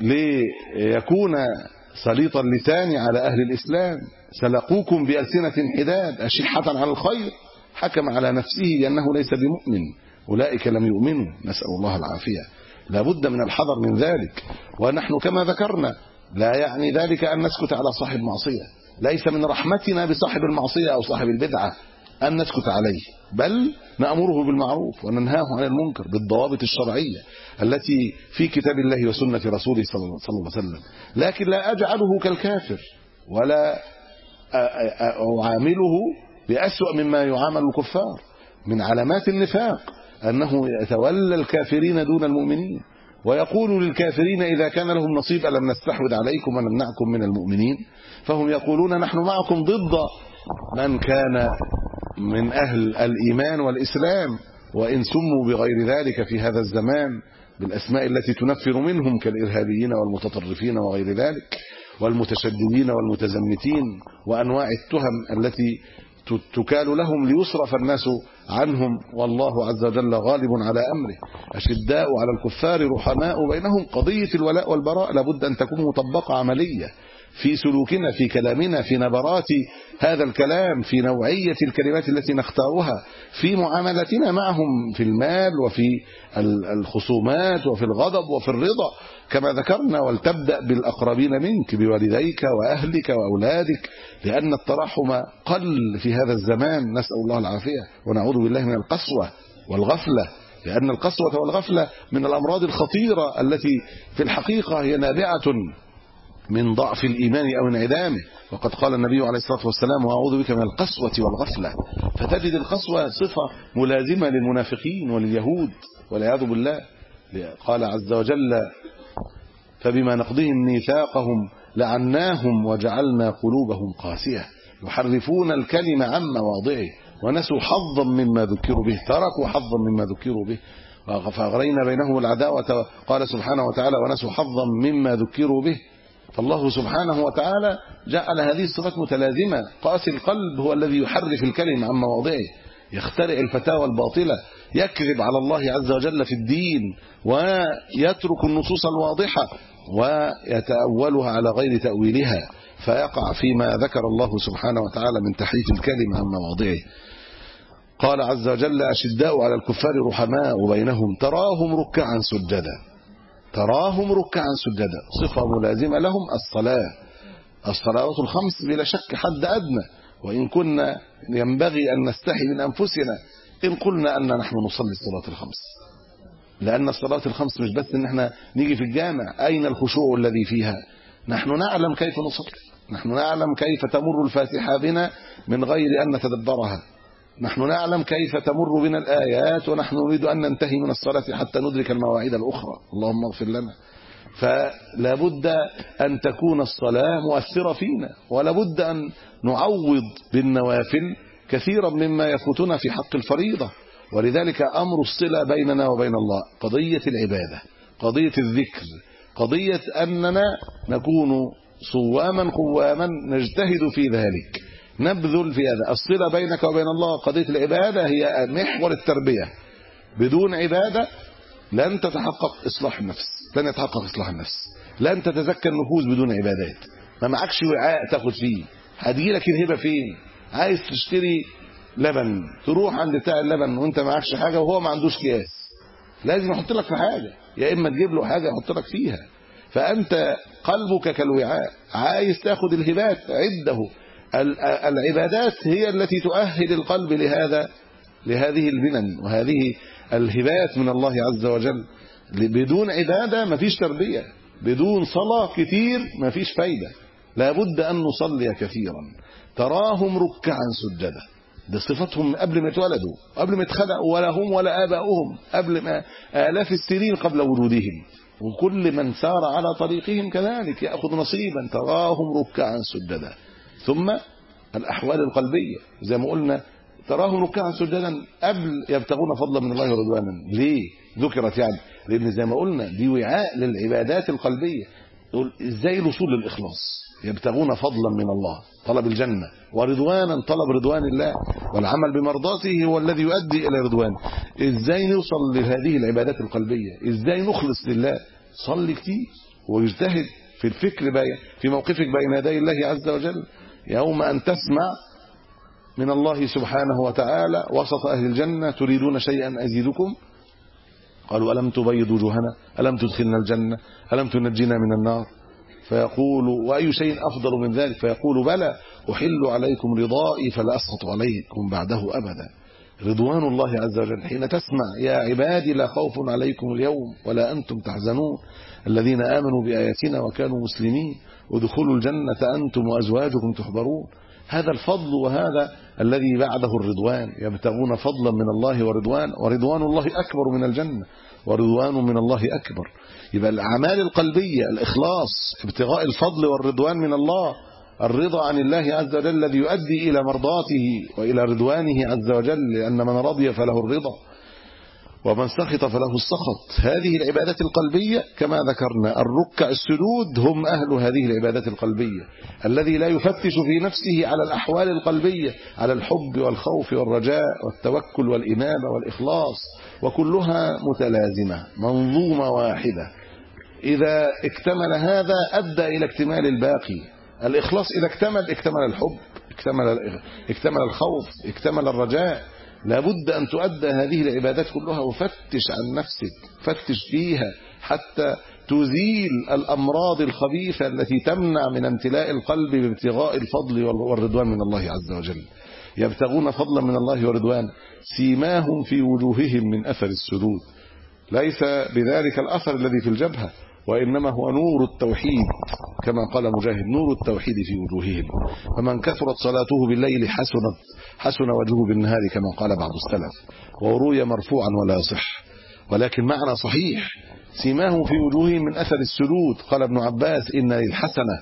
ليكون سليط اللسان على أهل الإسلام سلقوكم بألسنة حداد أشحة على الخير، حكم على نفسه لأنه ليس بمؤمن، أولئك لم يؤمنوا، نسأل الله العافية. لا بد من الحذر من ذلك. ونحن كما ذكرنا لا يعني ذلك أن نسكت على صاحب معصية، ليس من رحمتنا بصاحب المعصية أو صاحب البدعة أن نسكت عليه، بل نأمره بالمعروف وننهاه عن المنكر بالضوابط الشرعية التي في كتاب الله وسنة رسوله صلى الله عليه وسلم. لكن لا أجعله كالكافر ولا أعامله بأسوأ مما يعامل الكفار. من علامات النفاق أنه يتولى الكافرين دون المؤمنين، ويقول للكافرين إذا كان لهم نصيب ألم نستحوذ عليكم ونمنعكم من المؤمنين، فهم يقولون نحن معكم ضد من كان من أهل الإيمان والإسلام، وإن سموا بغير ذلك في هذا الزمان بالأسماء التي تنفر منهم كالإرهابيين والمتطرفين وغير ذلك والمتشددين والمتزمتين وأنواع التهم التي تكال لهم ليصرف الناس عنهم، والله عز وجل غالب على أمره. أشداء على الكفار رحماء بينهم. قضية الولاء والبراء لابد أن تكون مطبقة عملية في سلوكنا، في كلامنا، في نبرات هذا الكلام، في نوعية الكلمات التي نختارها، في معاملتنا معهم في المال وفي الخصومات وفي الغضب وفي الرضا كما ذكرنا. ولتبدأ بالأقربين منك بوالديك وأهلك وأولادك، لأن التراحم قل في هذا الزمان، نسأل الله العافية ونعوذ بالله من القسوة والغفلة، لأن القسوة والغفلة من الأمراض الخطيرة التي في الحقيقة هي نابعة من ضعف الإيمان أو انعدامه. وقد قال النبي عليه الصلاة والسلام وأعوذ بك من القسوة والغفلة. فتجد القسوة صفة ملازمة للمنافقين ولليهود والعياذ بالله. قال عز وجل فبما نقضهم ميثاقهم لعناهم وجعلنا قلوبهم قاسية يحرفون الكلم عن مواضعه ونسوا حظا مما ذكروا به، تركوا حظا مما ذكروا به فأغرينا بينهم العداوة. قال سبحانه وتعالى ونسوا حظا مما ذكروا به. فالله سبحانه وتعالى جعل هذه الصفات متلازمة. قاسي القلب هو الذي يحرف الكلم عن مواضعه، يخترع الفتاوى الباطلة، يكذب على الله عز وجل في الدين، ويترك النصوص الواضحة ويتأولها على غير تأويلها، فيقع فيما ذكر الله سبحانه وتعالى من تحريف الكلم عن مواضعه. قال عز وجل أشداء على الكفار رحماء بينهم تراهم ركعا سجدا. تراهم ركعا سجدا صفة ملازمة لهم الصلاة، الصلوات الخمس بلا شك حد أدنى، وإن كنا ينبغي أن نستحي من أنفسنا إن قلنا أن نحن نصلي الصلاة الخمس، لأن الصلاة الخمس مش بس إن احنا نيجي في الجامع. أين الخشوع الذي فيها؟ نحن نعلم كيف نصلي، نحن نعلم كيف تمر الفاتحة بنا من غير أن نتدبرها، نحن نعلم كيف تمر بنا الآيات ونحن نريد أن ننتهي من الصلاة حتى ندرك المواعيد الأخرى، اللهم اغفر لنا. فلا بد أن تكون الصلاة مؤثرة فينا، ولا بد أن نعوض بالنوافل كثيرا مما يفوتنا في حق الفريضة. ولذلك أمر الصلة بيننا وبين الله قضية العبادة، قضية الذكر، قضية أننا نكون صواما قواما نجتهد في ذلك، نبذل في هذا. الصلة بينك وبين الله قضية العبادة هي محور التربية. بدون عبادة لن تتحقق إصلاح النفس، لن يتحقق إصلاح النفس، لن تتزكى النفوس بدون عبادات. ما معكش وعاء تاخد فيه، هتجيلك الهبة فين؟ عايز تشتري لبن، تروح عند بتاع اللبن وانت معكش حاجة وهو ما عندوش كياس، لازم يحط لك في حاجة، يا إما تجيب له حاجة يحط لك فيها. فأنت قلبك كالوعاء، عايز تاخد الهبات عده. العبادات هي التي تؤهل القلب لهذا لهذه المنن وهذه الهبات من الله عز وجل. بدون عبادة مفيش تربية، بدون صلاة كتير مفيش فايدة. لابد أن نصلي كثيرا. تراهم ركعا سجدا، ده صفتهم قبل ما يتولدوا، قبل ما يتخلقوا، ولا هم ولا آباؤهم، قبل ما آلاف السنين قبل وجودهم. وكل من سار على طريقهم كذلك يأخذ نصيبا، تراهم ركعا سجدا. ثم الأحوال القلبية زي ما قلنا، تراهم ركعا سجدا قبل يبتغون فضلا من الله ورضوانا. ليه ذكرت؟ يعني لأن زي ما قلنا دي وعاء للعبادات القلبية. ازاي الوصول للإخلاص؟ يبتغون فضلا من الله، طلب الجنة، ورضوانا، طلب رضوان الله، والعمل بمرضاته هو الذي يؤدي إلى رضوانه. ازاي نوصل لهذه العبادات القلبية؟ ازاي نخلص لله؟ صلي كتير واجتهد في الفكر بين في موقفك بين يدي الله عز وجل، يوم أن تسمع من الله سبحانه وتعالى وسط أهل الجنة: تريدون شيئا أزيدكم؟ قالوا: ألم تبيض وجوهنا؟ ألم تدخلنا الجنة؟ ألم تنجينا من النار؟ فيقول: وأي شيء أفضل من ذلك؟ فيقول: بلى، أحل عليكم رضائي فلا أسخط عليكم بعده أبدا. رضوان الله عز وجل حين تسمع: يا عبادي لا خوف عليكم اليوم ولا أنتم تحزنون الذين آمنوا بآياتنا وكانوا مسلمين ودخلوا الجنة أنتم وأزواجكم تحبرون. هذا الفضل، وهذا الذي بعده الرضوان. يبتغون فضلا من الله ورضوان، ورضوان الله أكبر من الجنة، ورضوان من الله أكبر. يبقى الأعمال القلبية، الإخلاص في ابتغاء الفضل والرضوان من الله، الرضا عن الله عز وجل الذي يؤدي إلى مرضاته وإلى رضوانه عز وجل، لأن من رضي فله الرضا ومن سخط فله السخط. هذه العبادات القلبية كما ذكرنا، الركع السجود هم أهل هذه العبادات القلبية. الذي لا يفتش في نفسه على الأحوال القلبية، على الحب والخوف والرجاء والتوكل والإنابة والإخلاص، وكلها متلازمة منظومة واحدة. إذا اكتمل هذا أدى إلى اكتمال الباقي. الإخلاص إذا اكتمل، اكتمل الحب، اكتمل اكتمل الخوف، اكتمل الرجاء. لابد أن تؤدى هذه العبادات كلها، وفتش عن نفسك، فتش فيها حتى تزيل الأمراض الخبيثة التي تمنع من امتلاء القلب بابتغاء الفضل والرضوان من الله عز وجل. يبتغون فضلا من الله ورضوان سيماهم في وجوههم من أثر السجود. ليس بذلك الأثر الذي في الجبهة، وإنما هو نور التوحيد، كما قال مجاهد: نور التوحيد في وجوههم. فمن كثرت صلاته بالليل حسنت حسن وجهه بالنهار، كما قال بعض السلف. وروي مرفوعا ولا يصح، ولكن معنى صحيح: سيماهم في وجوههم من أثر السجود. قال ابن عباس: إن للحسنة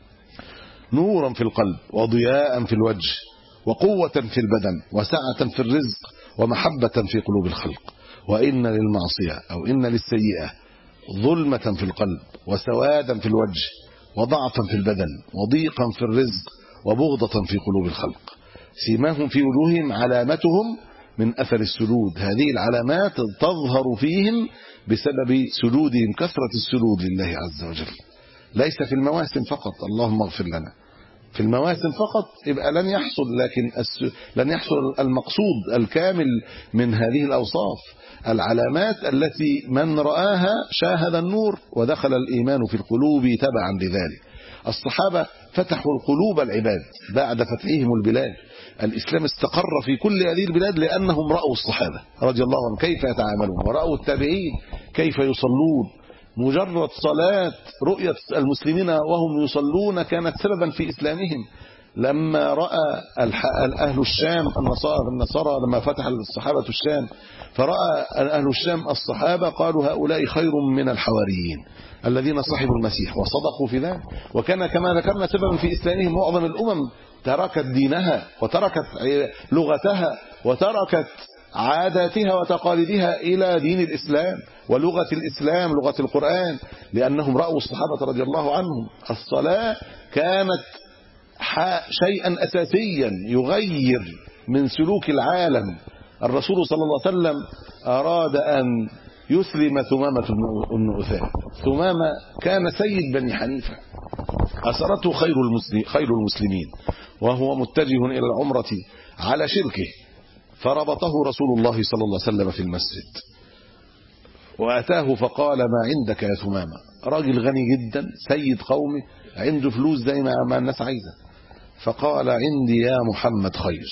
نورا في القلب، وضياء في الوجه، وقوة في البدن، وسعة في الرزق، ومحبة في قلوب الخلق. وإن للمعصية أو إن للسيئة ظلمة في القلب، وسوادا في الوجه، وضعفا في البدن، وضيقا في الرزق، وبغضة في قلوب الخلق. سيماهم في وجوههم علامتهم من أثر السجود. هذه العلامات تظهر فيهم بسبب سجودهم، كثرة السجود لله عز وجل. ليس في المواسم فقط، اللهم اغفر لنا، في المواسم فقط يبقى لن يحصل، لكن لن يحصل المقصود الكامل من هذه الأوصاف. العلامات التي من رآها شاهد النور ودخل الإيمان في القلوب تبعا لذلك. الصحابة فتحوا القلوب العباد بعد فتحهم البلاد. الإسلام استقر في كل هذه البلاد لأنهم رأوا الصحابة رضي الله عنهم كيف يتعاملون، ورأوا التابعين كيف يصلون. مجرد صلاة رؤية المسلمين وهم يصلون كانت سببا في إسلامهم. لما رأى أهل الشام النصارى النصارى لما فتح الصحابة الشام، فرأى أهل الشام الصحابة، قالوا: هؤلاء خير من الحواريين الذين صحبوا المسيح، وصدقوا في ذلك. وكان كما ذكرنا سببا في إسلامهم. معظم الأمم تركت دينها، وتركت لغتها، وتركت عاداتها وتقاليدها إلى دين الإسلام ولغة الإسلام، لغة القرآن، لأنهم رأوا الصحابة رضي الله عنهم. الصلاة كانت شيئا أساسيا يغير من سلوك العالم. الرسول صلى الله عليه وسلم أراد أن يسلم ثمامة بن أثال. ثمامة كان سيد بني حنيفة، أسرته خير المسلمين, خير المسلمين وهو متجه إلى العمرة على شركه، فربطه رسول الله صلى الله عليه وسلم في المسجد، وأتاه فقال: ما عندك يا ثمامة؟ راجل غني جدا سيد قومي، عنده فلوس زي ما الناس عايزة. فقال: عندي يا محمد خير،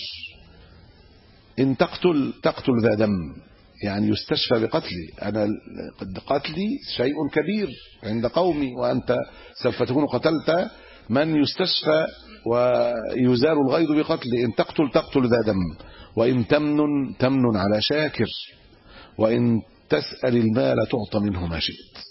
إن تقتل تقتل ذا دم، يعني يستشفى بقتلي، أنا قتلي شيء كبير عند قومي، وأنت سوف تكون قتلت من يستشفى ويزال الغيظ بقتله. إن تقتل تقتل ذا دم، وإن تمن تمن على شاكر، وإن تسأل المال تعطى منه ما شئت.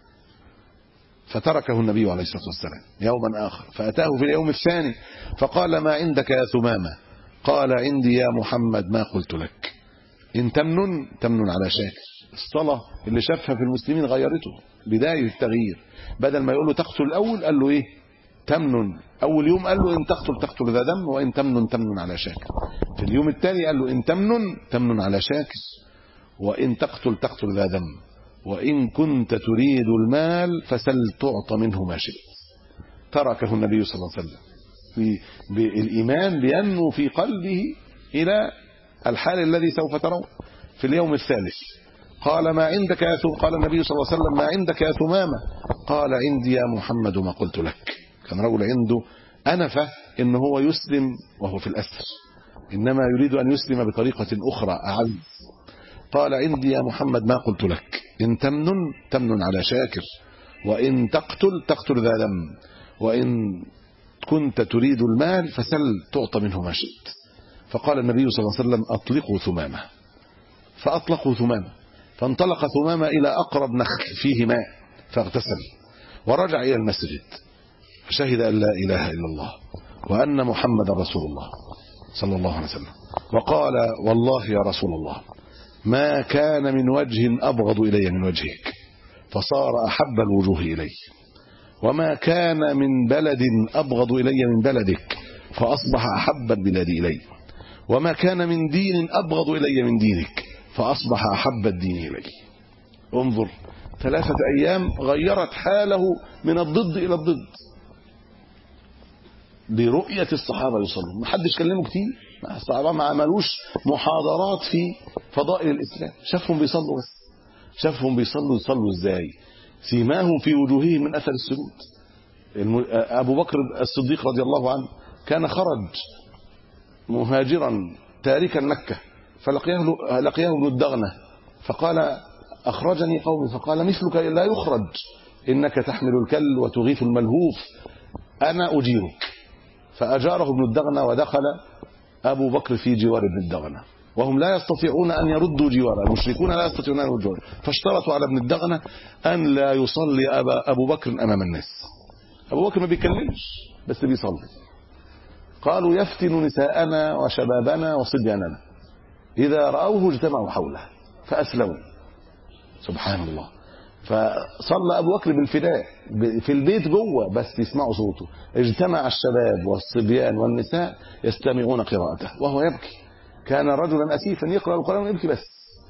فتركه النبي عليه الصلاة والسلام يوما آخر، فأتاه في اليوم الثاني فقال: ما عندك يا ثمامة؟ قال: عندي يا محمد ما قلت لك. إن تمن تمن على شاكر. الصلاة اللي شافها في المسلمين غيرته، بداية التغيير. بدل ما يقول له تقتل الأول قال له إيه؟ تمن. أول يوم قال له إن تقتل تقتل ذا دم، وإن تمن تمن على شاكر. في اليوم الثاني قال له إن تمن تمن على شاكر، وإن تقتل تقتل ذا دم، وإن كنت تريد المال فسل تعطى منه ما شئت. تركه النبي صلى الله عليه وسلم بالإيمان لينمو في قلبه إلى الحال الذي سوف ترون. في اليوم الثالث قال: ما عندك يا ثمامة؟ قال النبي صلى الله عليه وسلم: ما عندك يا ثمامة؟ قال: عندي يا محمد ما قلت لك. كان رجل عنده أنفة إن هو يسلم وهو في الأسر، إنما يريد أن يسلم بطريقة أخرى أعز. قال: عندي يا محمد ما قلت لك. إن تمن تمن على شاكر، وإن تقتل تقتل ذا دم، وإن كنت تريد المال فسل تعطى منه ما شئت. فقال النبي صلى الله عليه وسلم: أطلقوا ثمامة. فأطلقوا ثمامة، فانطلق ثمامة إلى أقرب نخل فيه ماء فاغتسل، ورجع إلى المسجد فشهد أن لا إله إلا الله وأن محمد رسول الله صلى الله عليه وسلم، وقال: والله يا رسول الله ما كان من وجه أبغض إلي من وجهك، فصار أحب الوجوه إلي. وما كان من بلد أبغض إلي من بلدك، فأصبح أحب البلاد إلي. وما كان من دين أبغض إلي من دينك، فأصبح أحب الدين إلي. انظر، ثلاثة أيام غيرت حاله من الضد إلى الضد برؤية الصحابة يصلون. ما حدش كلمه كتير، الصحابة ما عملوش محاضرات في فضائل الإسلام، شافهم بيصلوا بس. شافهم بيصلوا يصلوا إزاي؟ سيماهم في وجوههم من أثر السجود. أبو بكر الصديق رضي الله عنه كان خرج مهاجرا تاركا مكة، فلقيه لقيه ابن الدغنة فقال: أخرجني قومي. فقال: مثلك لا يخرج، إنك تحمل الكل وتغيث الملهوف، أنا أجيرك. فأجاره ابن الدغنة، ودخل أبو بكر في جوار ابن الدغنة، وهم لا يستطيعون أن يردوا جواره، المشركون لا يستطيعون أن يردوا جواره. فاشترطوا على ابن الدغنة أن لا يصلي أبا أبو بكر أمام الناس. أبو بكر ما بيكلمش بس بيصلي. قالوا: يفتن نساءنا وشبابنا وصبياننا، إذا رأوه اجتمعوا حوله فأسلموا. سبحان الله. فصلى أبو بكر بالفداء في البيت جوه بس يسمعوا صوته. اجتمع الشباب والصبيان والنساء يستمعون قراءته وهو يبكي. كان رجلا أسيفا يقرأ القرآن ويبكي بس.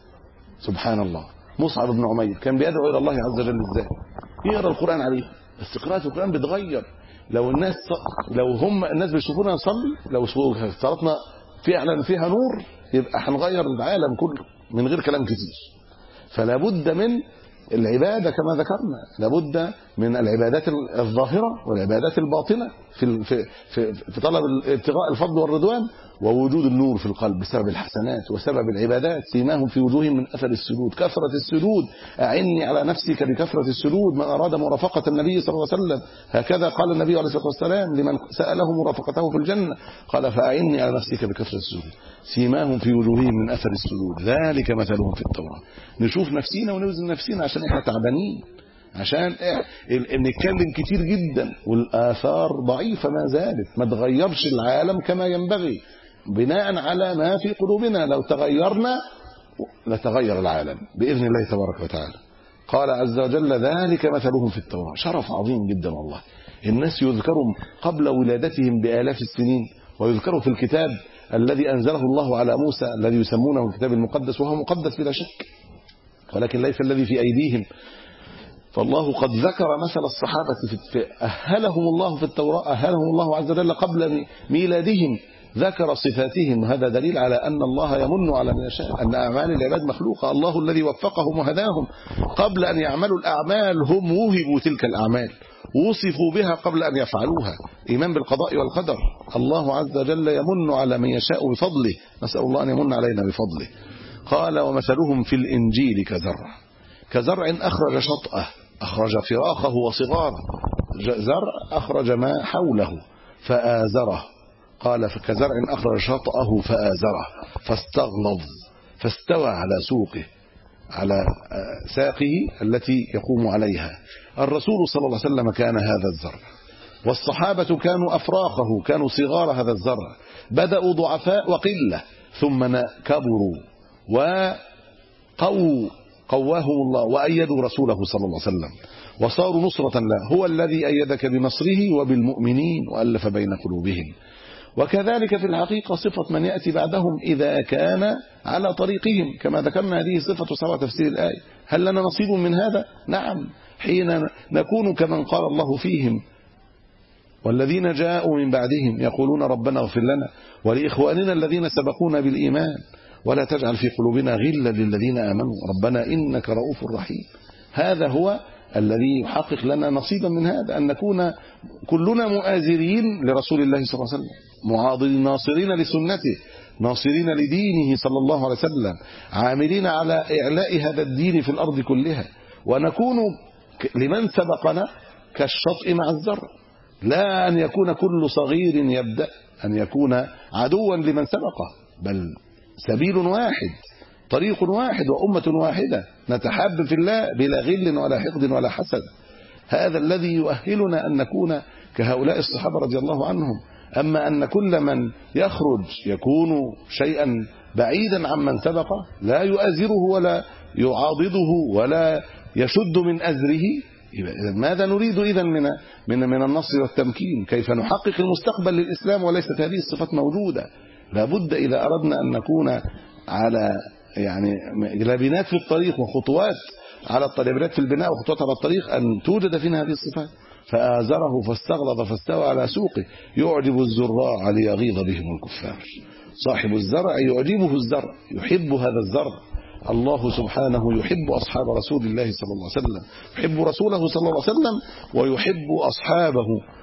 سبحان الله. مصعب بن عمير كان بيدعو إلى الله عز وجل ازاي؟ يقرأ القرآن عليه، بس قراءة القرآن بتغير. لو الناس لو هم الناس بيشوفونا نصلي، لو صلاتنا فعلا فيها نور، يبقى هنغير العالم كله من غير كلام كتير. فلا بد من العبادة كما ذكرنا، لابد من العبادات الظاهرة والعبادات الباطنة في في في, في طلب ابتغاء الفضل والرضوان، ووجود النور في القلب بسبب الحسنات وسبب العبادات. سيماهم في وجوههم من أثر السجود. كثرة السجود، أعني على نفسك بكثرة السجود من أراد مرافقة النبي صلى الله عليه وسلم. هكذا قال النبي عليه الصلاة والسلام لمن سأله مرافقته في الجنة، قال: فأعني على نفسك بكثرة السجود. سيماهم في وجوههم من أثر السجود، ذلك مثلهم في التوراة. نشوف نفسينا ونوزن نفسينا عشان احنا تعبانين، عشان نتكلم كتير جدا والآثار ضعيفة ما زالت، ما تغيرش العالم كما ينبغي بناء على ما في قلوبنا. لو تغيرنا لتغير العالم بإذن الله تبارك وتعالى. قال عز وجل: ذلك مثلهم في التوراة. شرف عظيم جدا والله. الناس يذكرهم قبل ولادتهم بآلاف السنين، ويذكروا في الكتاب الذي أنزله الله على موسى الذي يسمونه الكتاب المقدس، وهو مقدس بلا شك، ولكن ليس الذي في أيديهم. فالله قد ذكر مثل الصحابة في أهلهم الله في التوراة، أهلهم الله عز وجل قبل ميلادهم، ذكر صفاتهم. هذا دليل على أن الله يمن على من يشاء، أن أعمال العباد مخلوقة، الله الذي وفقهم وهداهم. قبل أن يعملوا الأعمال هم وهبوا تلك الأعمال، وصفوا بها قبل أن يفعلوها. إيمان بالقضاء والقدر. الله عز وجل يمن على من يشاء بفضله، نسأل الله أن يمن علينا بفضله. قال: ومثلهم في الإنجيل كزرع كزرع أخرج شطأه، أخرج فراخه وصغاره. زرع أخرج ما حوله فآزره، قال كزرع أخرج شطأه فآزره فاستغلظ فاستوى على سوقه، على ساقه التي يقوم عليها. الرسول صلى الله عليه وسلم كان هذا الزرع، والصحابة كانوا أفراخه، كانوا صغار هذا الزرع، بدأوا ضعفاء وقلة ثم كبروا وقووا قواهم الله وأيدوا رسوله صلى الله عليه وسلم وصاروا نصرة له. هو الذي أيدك بنصره وبالمؤمنين وألف بين قلوبهم. وكذلك في الحقيقة صفة من يأتي بعدهم إذا كان على طريقهم، كما ذكرنا هذه صفة سبع تفسير الآية. هل لنا نصيب من هذا؟ نعم، حين نكون كمن قال الله فيهم والذين جاءوا من بعدهم يقولون ربنا اغفر لنا ولإخواننا الذين سبقونا بالإيمان ولا تجعل في قلوبنا غلا للذين آمنوا ربنا إنك رؤوف رحيم. هذا هو الذي يحقق لنا نصيبا من هذا، أن نكون كلنا مؤازرين لرسول الله صلى الله عليه وسلم، معاضدين ناصرين لسنته، ناصرين لدينه صلى الله عليه وسلم، عاملين على إعلاء هذا الدين في الأرض كلها، ونكون لمن سبقنا كالشطء مع الزرع، لا أن يكون كل صغير يبدأ أن يكون عدوا لمن سبقه، بل سبيل واحد، طريق واحد وأمة واحدة، نتحاب في الله بلا غل ولا حقد ولا حسد. هذا الذي يؤهلنا أن نكون كهؤلاء الصحابة رضي الله عنهم. أما أن كل من يخرج يكون شيئا بعيدا عمن سبقه، لا يؤازره ولا يعاضده ولا يشد من أزره، ماذا نريد إذن من من من النصر والتمكين؟ كيف نحقق المستقبل للإسلام وليست هذه الصفات موجودة؟ لابد إذا أردنا أن نكون على يعني لبنات في الطريق وخطوات على الطريق في البناء وخطوات على الطريق أن توجد فينا هذه الصفات. فآزره فاستغلظ فاستوى على سوقه يعجب الزراع ليغيظ بهم الكفار. صاحب الزرع يعجبه الزرع، يحب هذا الزرع. الله سبحانه يحب أصحاب رسول الله صلى الله عليه وسلم، يحب رسوله صلى الله عليه وسلم ويحب أصحابه،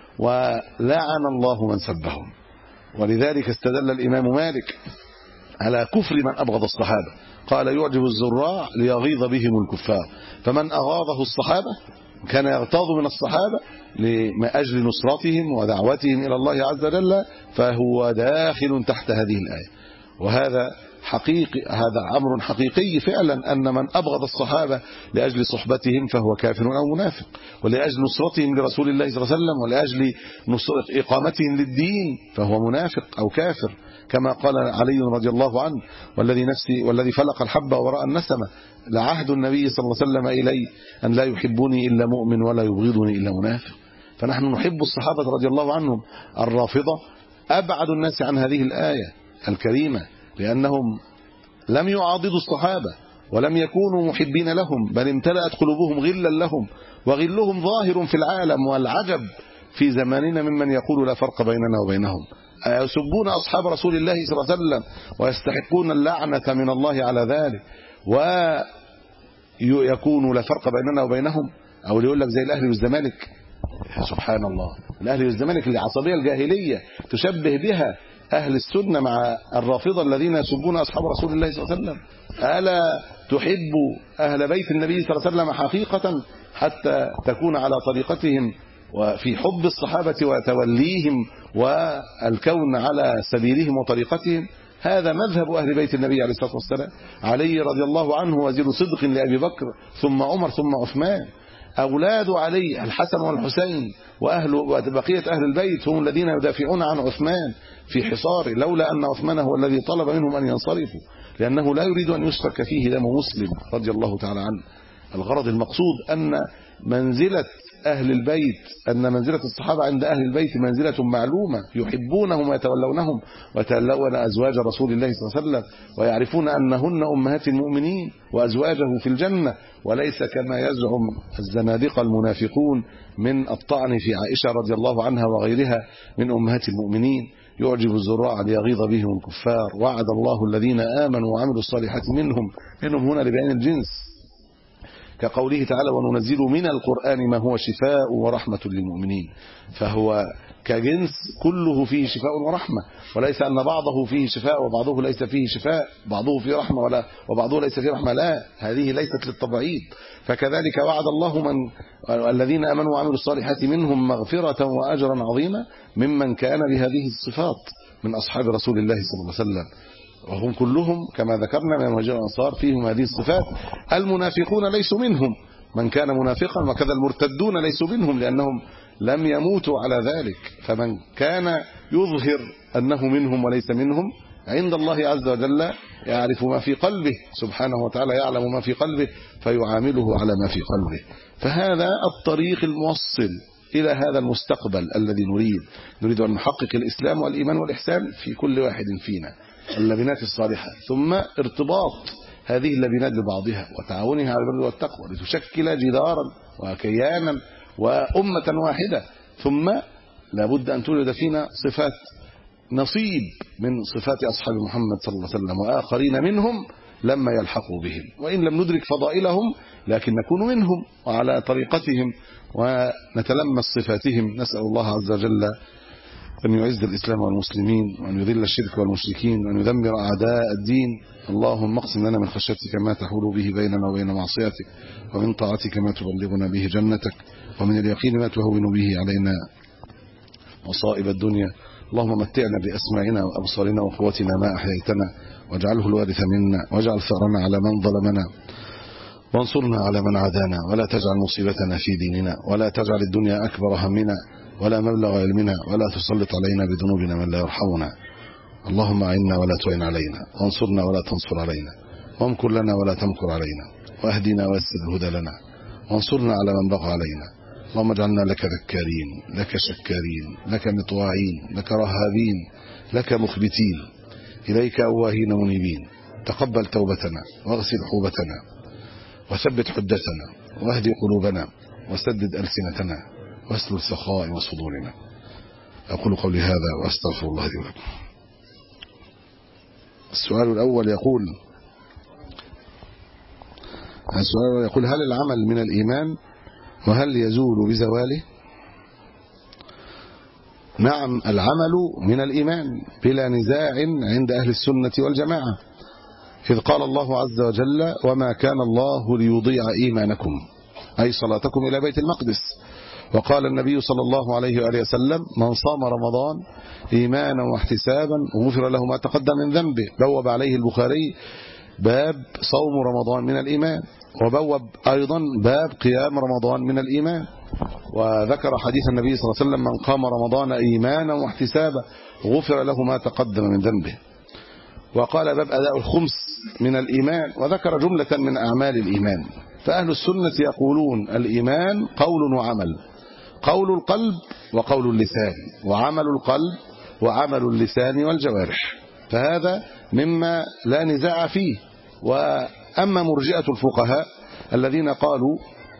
ولعن الله من سبهم. ولذلك استدل الإمام مالك على كفر من أبغض الصحابة، قال يعجب الزراع ليغيظ بهم الكفار. فمن أغاظه الصحابة كان يغتاظ من الصحابة لأجل نصرتهم ودعوتهم إلى الله عز وجل، فهو داخل تحت هذه الآية. وهذا حقيقي، هذا أمر حقيقي فعلا، أن من أبغض الصحابة لأجل صحبتهم فهو كافر أو منافق، ولأجل نصرتهم لرسول الله صلى الله عليه وسلم ولأجل نصرة إقامتهم للدين فهو منافق أو كافر، كما قال علي رضي الله عنه والذي نفسي والذي فلق الحب وراء النسمة لعهد النبي صلى الله عليه وسلم إلي أن لا يحبني إلا مؤمن ولا يبغضني إلا منافق. فنحن نحب الصحابة رضي الله عنهم. الرافضة أبعد الناس عن هذه الآية الكريمة، لأنهم لم يعاضدوا الصحابة ولم يكونوا محبين لهم، بل امتلأت قلوبهم غلا لهم، وغلهم ظاهر في العالم. والعجب في زماننا ممن يقول لا فرق بيننا وبينهم، يسبون أصحاب رسول الله صلى الله عليه وسلم ويستحقون اللعنة من الله على ذلك، ويكون لا فرق بيننا وبينهم. أو يقول لك زي الأهلي والزمالك، سبحان الله، الأهلي والزمالك اللي عصبية الجاهلية تشبه بها أهل السنة مع الرافضة الذين يسبون أصحاب رسول الله صلى الله عليه وسلم. ألا تحب أهل بيت النبي صلى الله عليه وسلم حقيقة حتى تكون على طريقتهم وفي حب الصحابة وتوليهم والكون على سبيلهم وطريقتهم؟ هذا مذهب أهل بيت النبي عليه الصلاة والسلام. علي رضي الله عنه وزير صدق لأبي بكر، ثم عمر، ثم عثمان. أولاد علي الحسن والحسين وأهل وبقية أهل البيت هم الذين يدافعون عن عثمان في حصاره، لولا أن عثمان هو الذي طلب منهم أن ينصرفوا، لأنه لا يريد أن يسفك فيه دم مسلم رضي الله تعالى عنه. الغرض المقصود أن منزلة أهل البيت، أن منزلة الصحابة عند أهل البيت منزلة معلومة، يحبونهم ويتولونهم ويتولون أزواج رسول الله صلى الله عليه وسلم، ويعرفون أنهن أمهات المؤمنين وأزواجه في الجنة، وليس كما يزعم الزنادقة المنافقون من الطعن في عائشة رضي الله عنها وغيرها من أمهات المؤمنين. يعجب الزراع ليغيظ بهم الكفار. وعد الله الذين آمنوا وعملوا الصالحات منهم، منهم هنا لبيان الجنس، كقوله تعالى وننزل من القرآن ما هو شفاء ورحمة للمؤمنين، فهو كجنس كله فيه شفاء ورحمة، وليس أن بعضه فيه شفاء وبعضه ليس فيه شفاء، بعضه فيه رحمة ولا وبعضه ليس فيه رحمة، لا، هذه ليست للتبعيض. فكذلك وعد الله من الذين آمنوا وعملوا الصالحات منهم مغفرة وأجرا عظيما ممن كان بهذه الصفات من أصحاب رسول الله صلى الله عليه وسلم، وهم كلهم كما ذكرنا من المهاجرين والأنصار فيهم هذه الصفات. المنافقون ليسوا منهم، من كان منافقا، وكذا المرتدون ليسوا منهم لأنهم لم يموتوا على ذلك. فمن كان يظهر أنه منهم وليس منهم عند الله عز وجل يعرف ما في قلبه سبحانه وتعالى، يعلم ما في قلبه فيعامله على ما في قلبه. فهذا الطريق الموصل إلى هذا المستقبل الذي نريد نريد أن نحقق الإسلام والإيمان والإحسان في كل واحد فينا، اللبنات الصالحة، ثم ارتباط هذه اللبنات ببعضها وتعاونها على البر والتقوى لتشكل جدارا وكيانا وأمة واحدة. ثم لابد أن تولد فينا صفات نصيب من صفات أصحاب محمد صلى الله عليه وسلم وآخرين منهم لما يلحقوا بهم، وإن لم ندرك فضائلهم لكن نكون منهم وعلى طريقتهم ونتلمس صفاتهم. نسأل الله عز وجل أن يعز الإسلام والمسلمين، وأن يذل الشرك والمشركين، وأن يدمر أعداء الدين. اللهم اقسم لنا من خشيتك ما تحول به بيننا وبين معصيتك، ومن طاعتك ما تبلغنا به جنتك، ومن اليقين ما تهون به علينا مصائب الدنيا. اللهم متعنا بأسماعنا وأبصارنا وقوتنا ما أحييتنا، واجعله الوارث منا، واجعل ثأرنا على من ظلمنا، وانصرنا على من عادانا، ولا تجعل مصيبتنا في ديننا، ولا تجعل الدنيا أكبر همنا ولا مبلغ علمنا، ولا تسلط علينا بذنوبنا من لا يرحمنا. اللهم أعنا ولا تعن علينا، وانصرنا ولا تنصر علينا، وامكر لنا ولا تمكر علينا، واهدنا ويسر الهدى لنا، وانصرنا على من بغى علينا. اللهم اجعلنا لك ذكارين، لك شكارين، لك مطواعين، لك رهابين، لك مخبتين، إليك أواهين منيبين. تقبل توبتنا، واغسل حوبتنا، وثبت حجتنا، واهدي قلوبنا، وسدد ألسنتنا، واسلل سخاء وصدورنا. أقول قولي هذا وأستغفر الله لي ولكم. السؤال الأول يقول السؤال يقول هل العمل من الإيمان وهل يزول بزواله؟ نعم، العمل من الإيمان بلا نزاع عند أهل السنة والجماعة، إذ قال الله عز وجل وما كان الله ليضيع إيمانكم، أي صلاتكم إلى بيت المقدس. وقال النبي صلى الله عليه وآله وسلم من صام رمضان إيمانا واحتسابا وغفر له ما تقدم من ذنبه. بوب عليه البخاري باب صوم رمضان من الإيمان، وبوب أيضا باب قيام رمضان من الإيمان، وذكر حديث النبي صلى الله عليه وسلم من قام رمضان إيمانا واحتسابا غفر له ما تقدم من ذنبه. وقال باب أداء الخمس من الإيمان، وذكر جملة من أعمال الإيمان. فأهل السنة يقولون الإيمان قول وعمل، قول القلب وقول اللسان، وعمل القلب وعمل اللسان والجوارح، فهذا مما لا نزاع فيه. وأما مرجئة الفقهاء الذين قالوا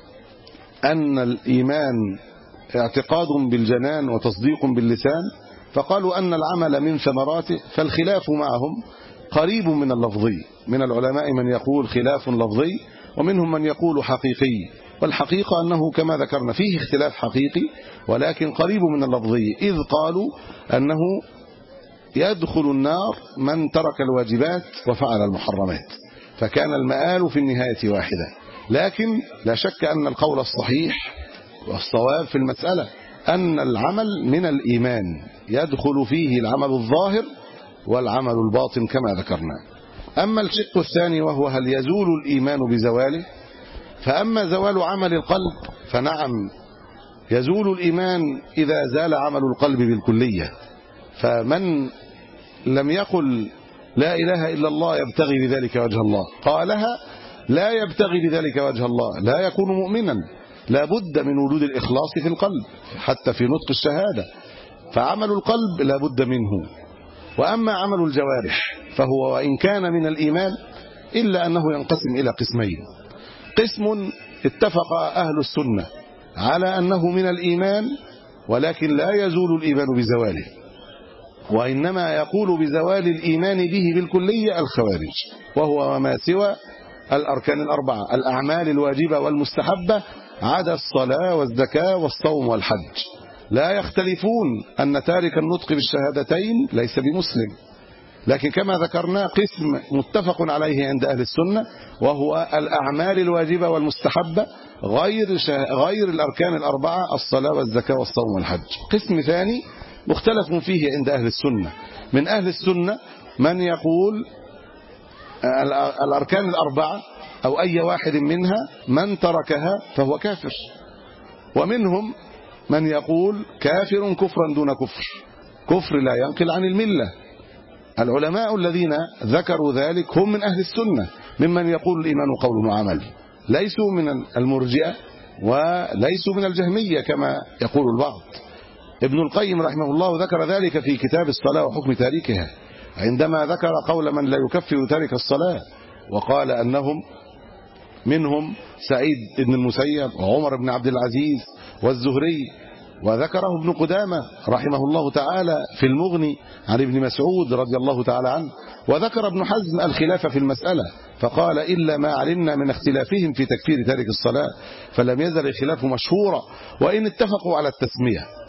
أن الإيمان اعتقاد بالجنان وتصديق باللسان، فقالوا أن العمل من ثمراته، فالخلاف معهم قريب من اللفظي. من العلماء من يقول خلاف لفظي، ومنهم من يقول حقيقي، والحقيقة أنه كما ذكرنا فيه اختلاف حقيقي ولكن قريب من اللفظي، إذ قالوا أنه يدخل النار من ترك الواجبات وفعل المحرمات، فكان المآل في النهاية واحدة. لكن لا شك أن القول الصحيح والصواب في المسألة أن العمل من الإيمان يدخل فيه العمل الظاهر والعمل الباطن كما ذكرنا. أما الشق الثاني وهو هل يزول الإيمان بزواله، فأما زوال عمل القلب فنعم يزول الإيمان إذا زال عمل القلب بالكلية. فمن لم يقل لا إله إلا الله يبتغي بذلك وجه الله، قالها لا يبتغي بذلك وجه الله، لا يكون مؤمنا. لا بد من وجود الإخلاص في القلب حتى في نطق الشهادة، فعمل القلب لا بد منه. وأما عمل الجوارح فهو وإن كان من الإيمان إلا أنه ينقسم إلى قسمين. قسم اتفق أهل السنة على أنه من الإيمان ولكن لا يزول الإيمان بزواله، وإنما يقول بزوال الإيمان به بالكلية الخوارج، وهو ما سوى الأركان الأربعة الأعمال الواجبة والمستحبة عدا الصلاة والزكاة والصوم والحج. لا يختلفون أن تارك النطق بالشهادتين ليس بمسلم، لكن كما ذكرنا قسم متفق عليه عند أهل السنة وهو الأعمال الواجبة والمستحبة غير غير الأركان الأربعة الصلاة والزكاة والصوم والحج. قسم ثاني مختلف فيه عند أهل السنة. من أهل السنة من يقول الأركان الأربعة أو أي واحد منها من تركها فهو كافر، ومنهم من يقول كافر كفرا دون كفر، كفر لا ينقل عن الملة. العلماء الذين ذكروا ذلك هم من أهل السنة ممن يقول الإيمان قول وعمل، ليسوا من المرجئة وليسوا من الجهمية كما يقول البعض. ابن القيم رحمه الله ذكر ذلك في كتاب الصلاة وحكم تاركها عندما ذكر قول من لا يكفر تارك الصلاة، وقال أنهم منهم سعيد بن المسيب وعمر بن عبد العزيز والزهري، وذكره ابن قدامة رحمه الله تعالى في المغني عن ابن مسعود رضي الله تعالى عنه، وذكر ابن حزم الخلاف في المسألة فقال إلا ما علمنا من اختلافهم في تكفير تارك الصلاة فلم يزل الخلاف مشهورا وإن اتفقوا على التسمية.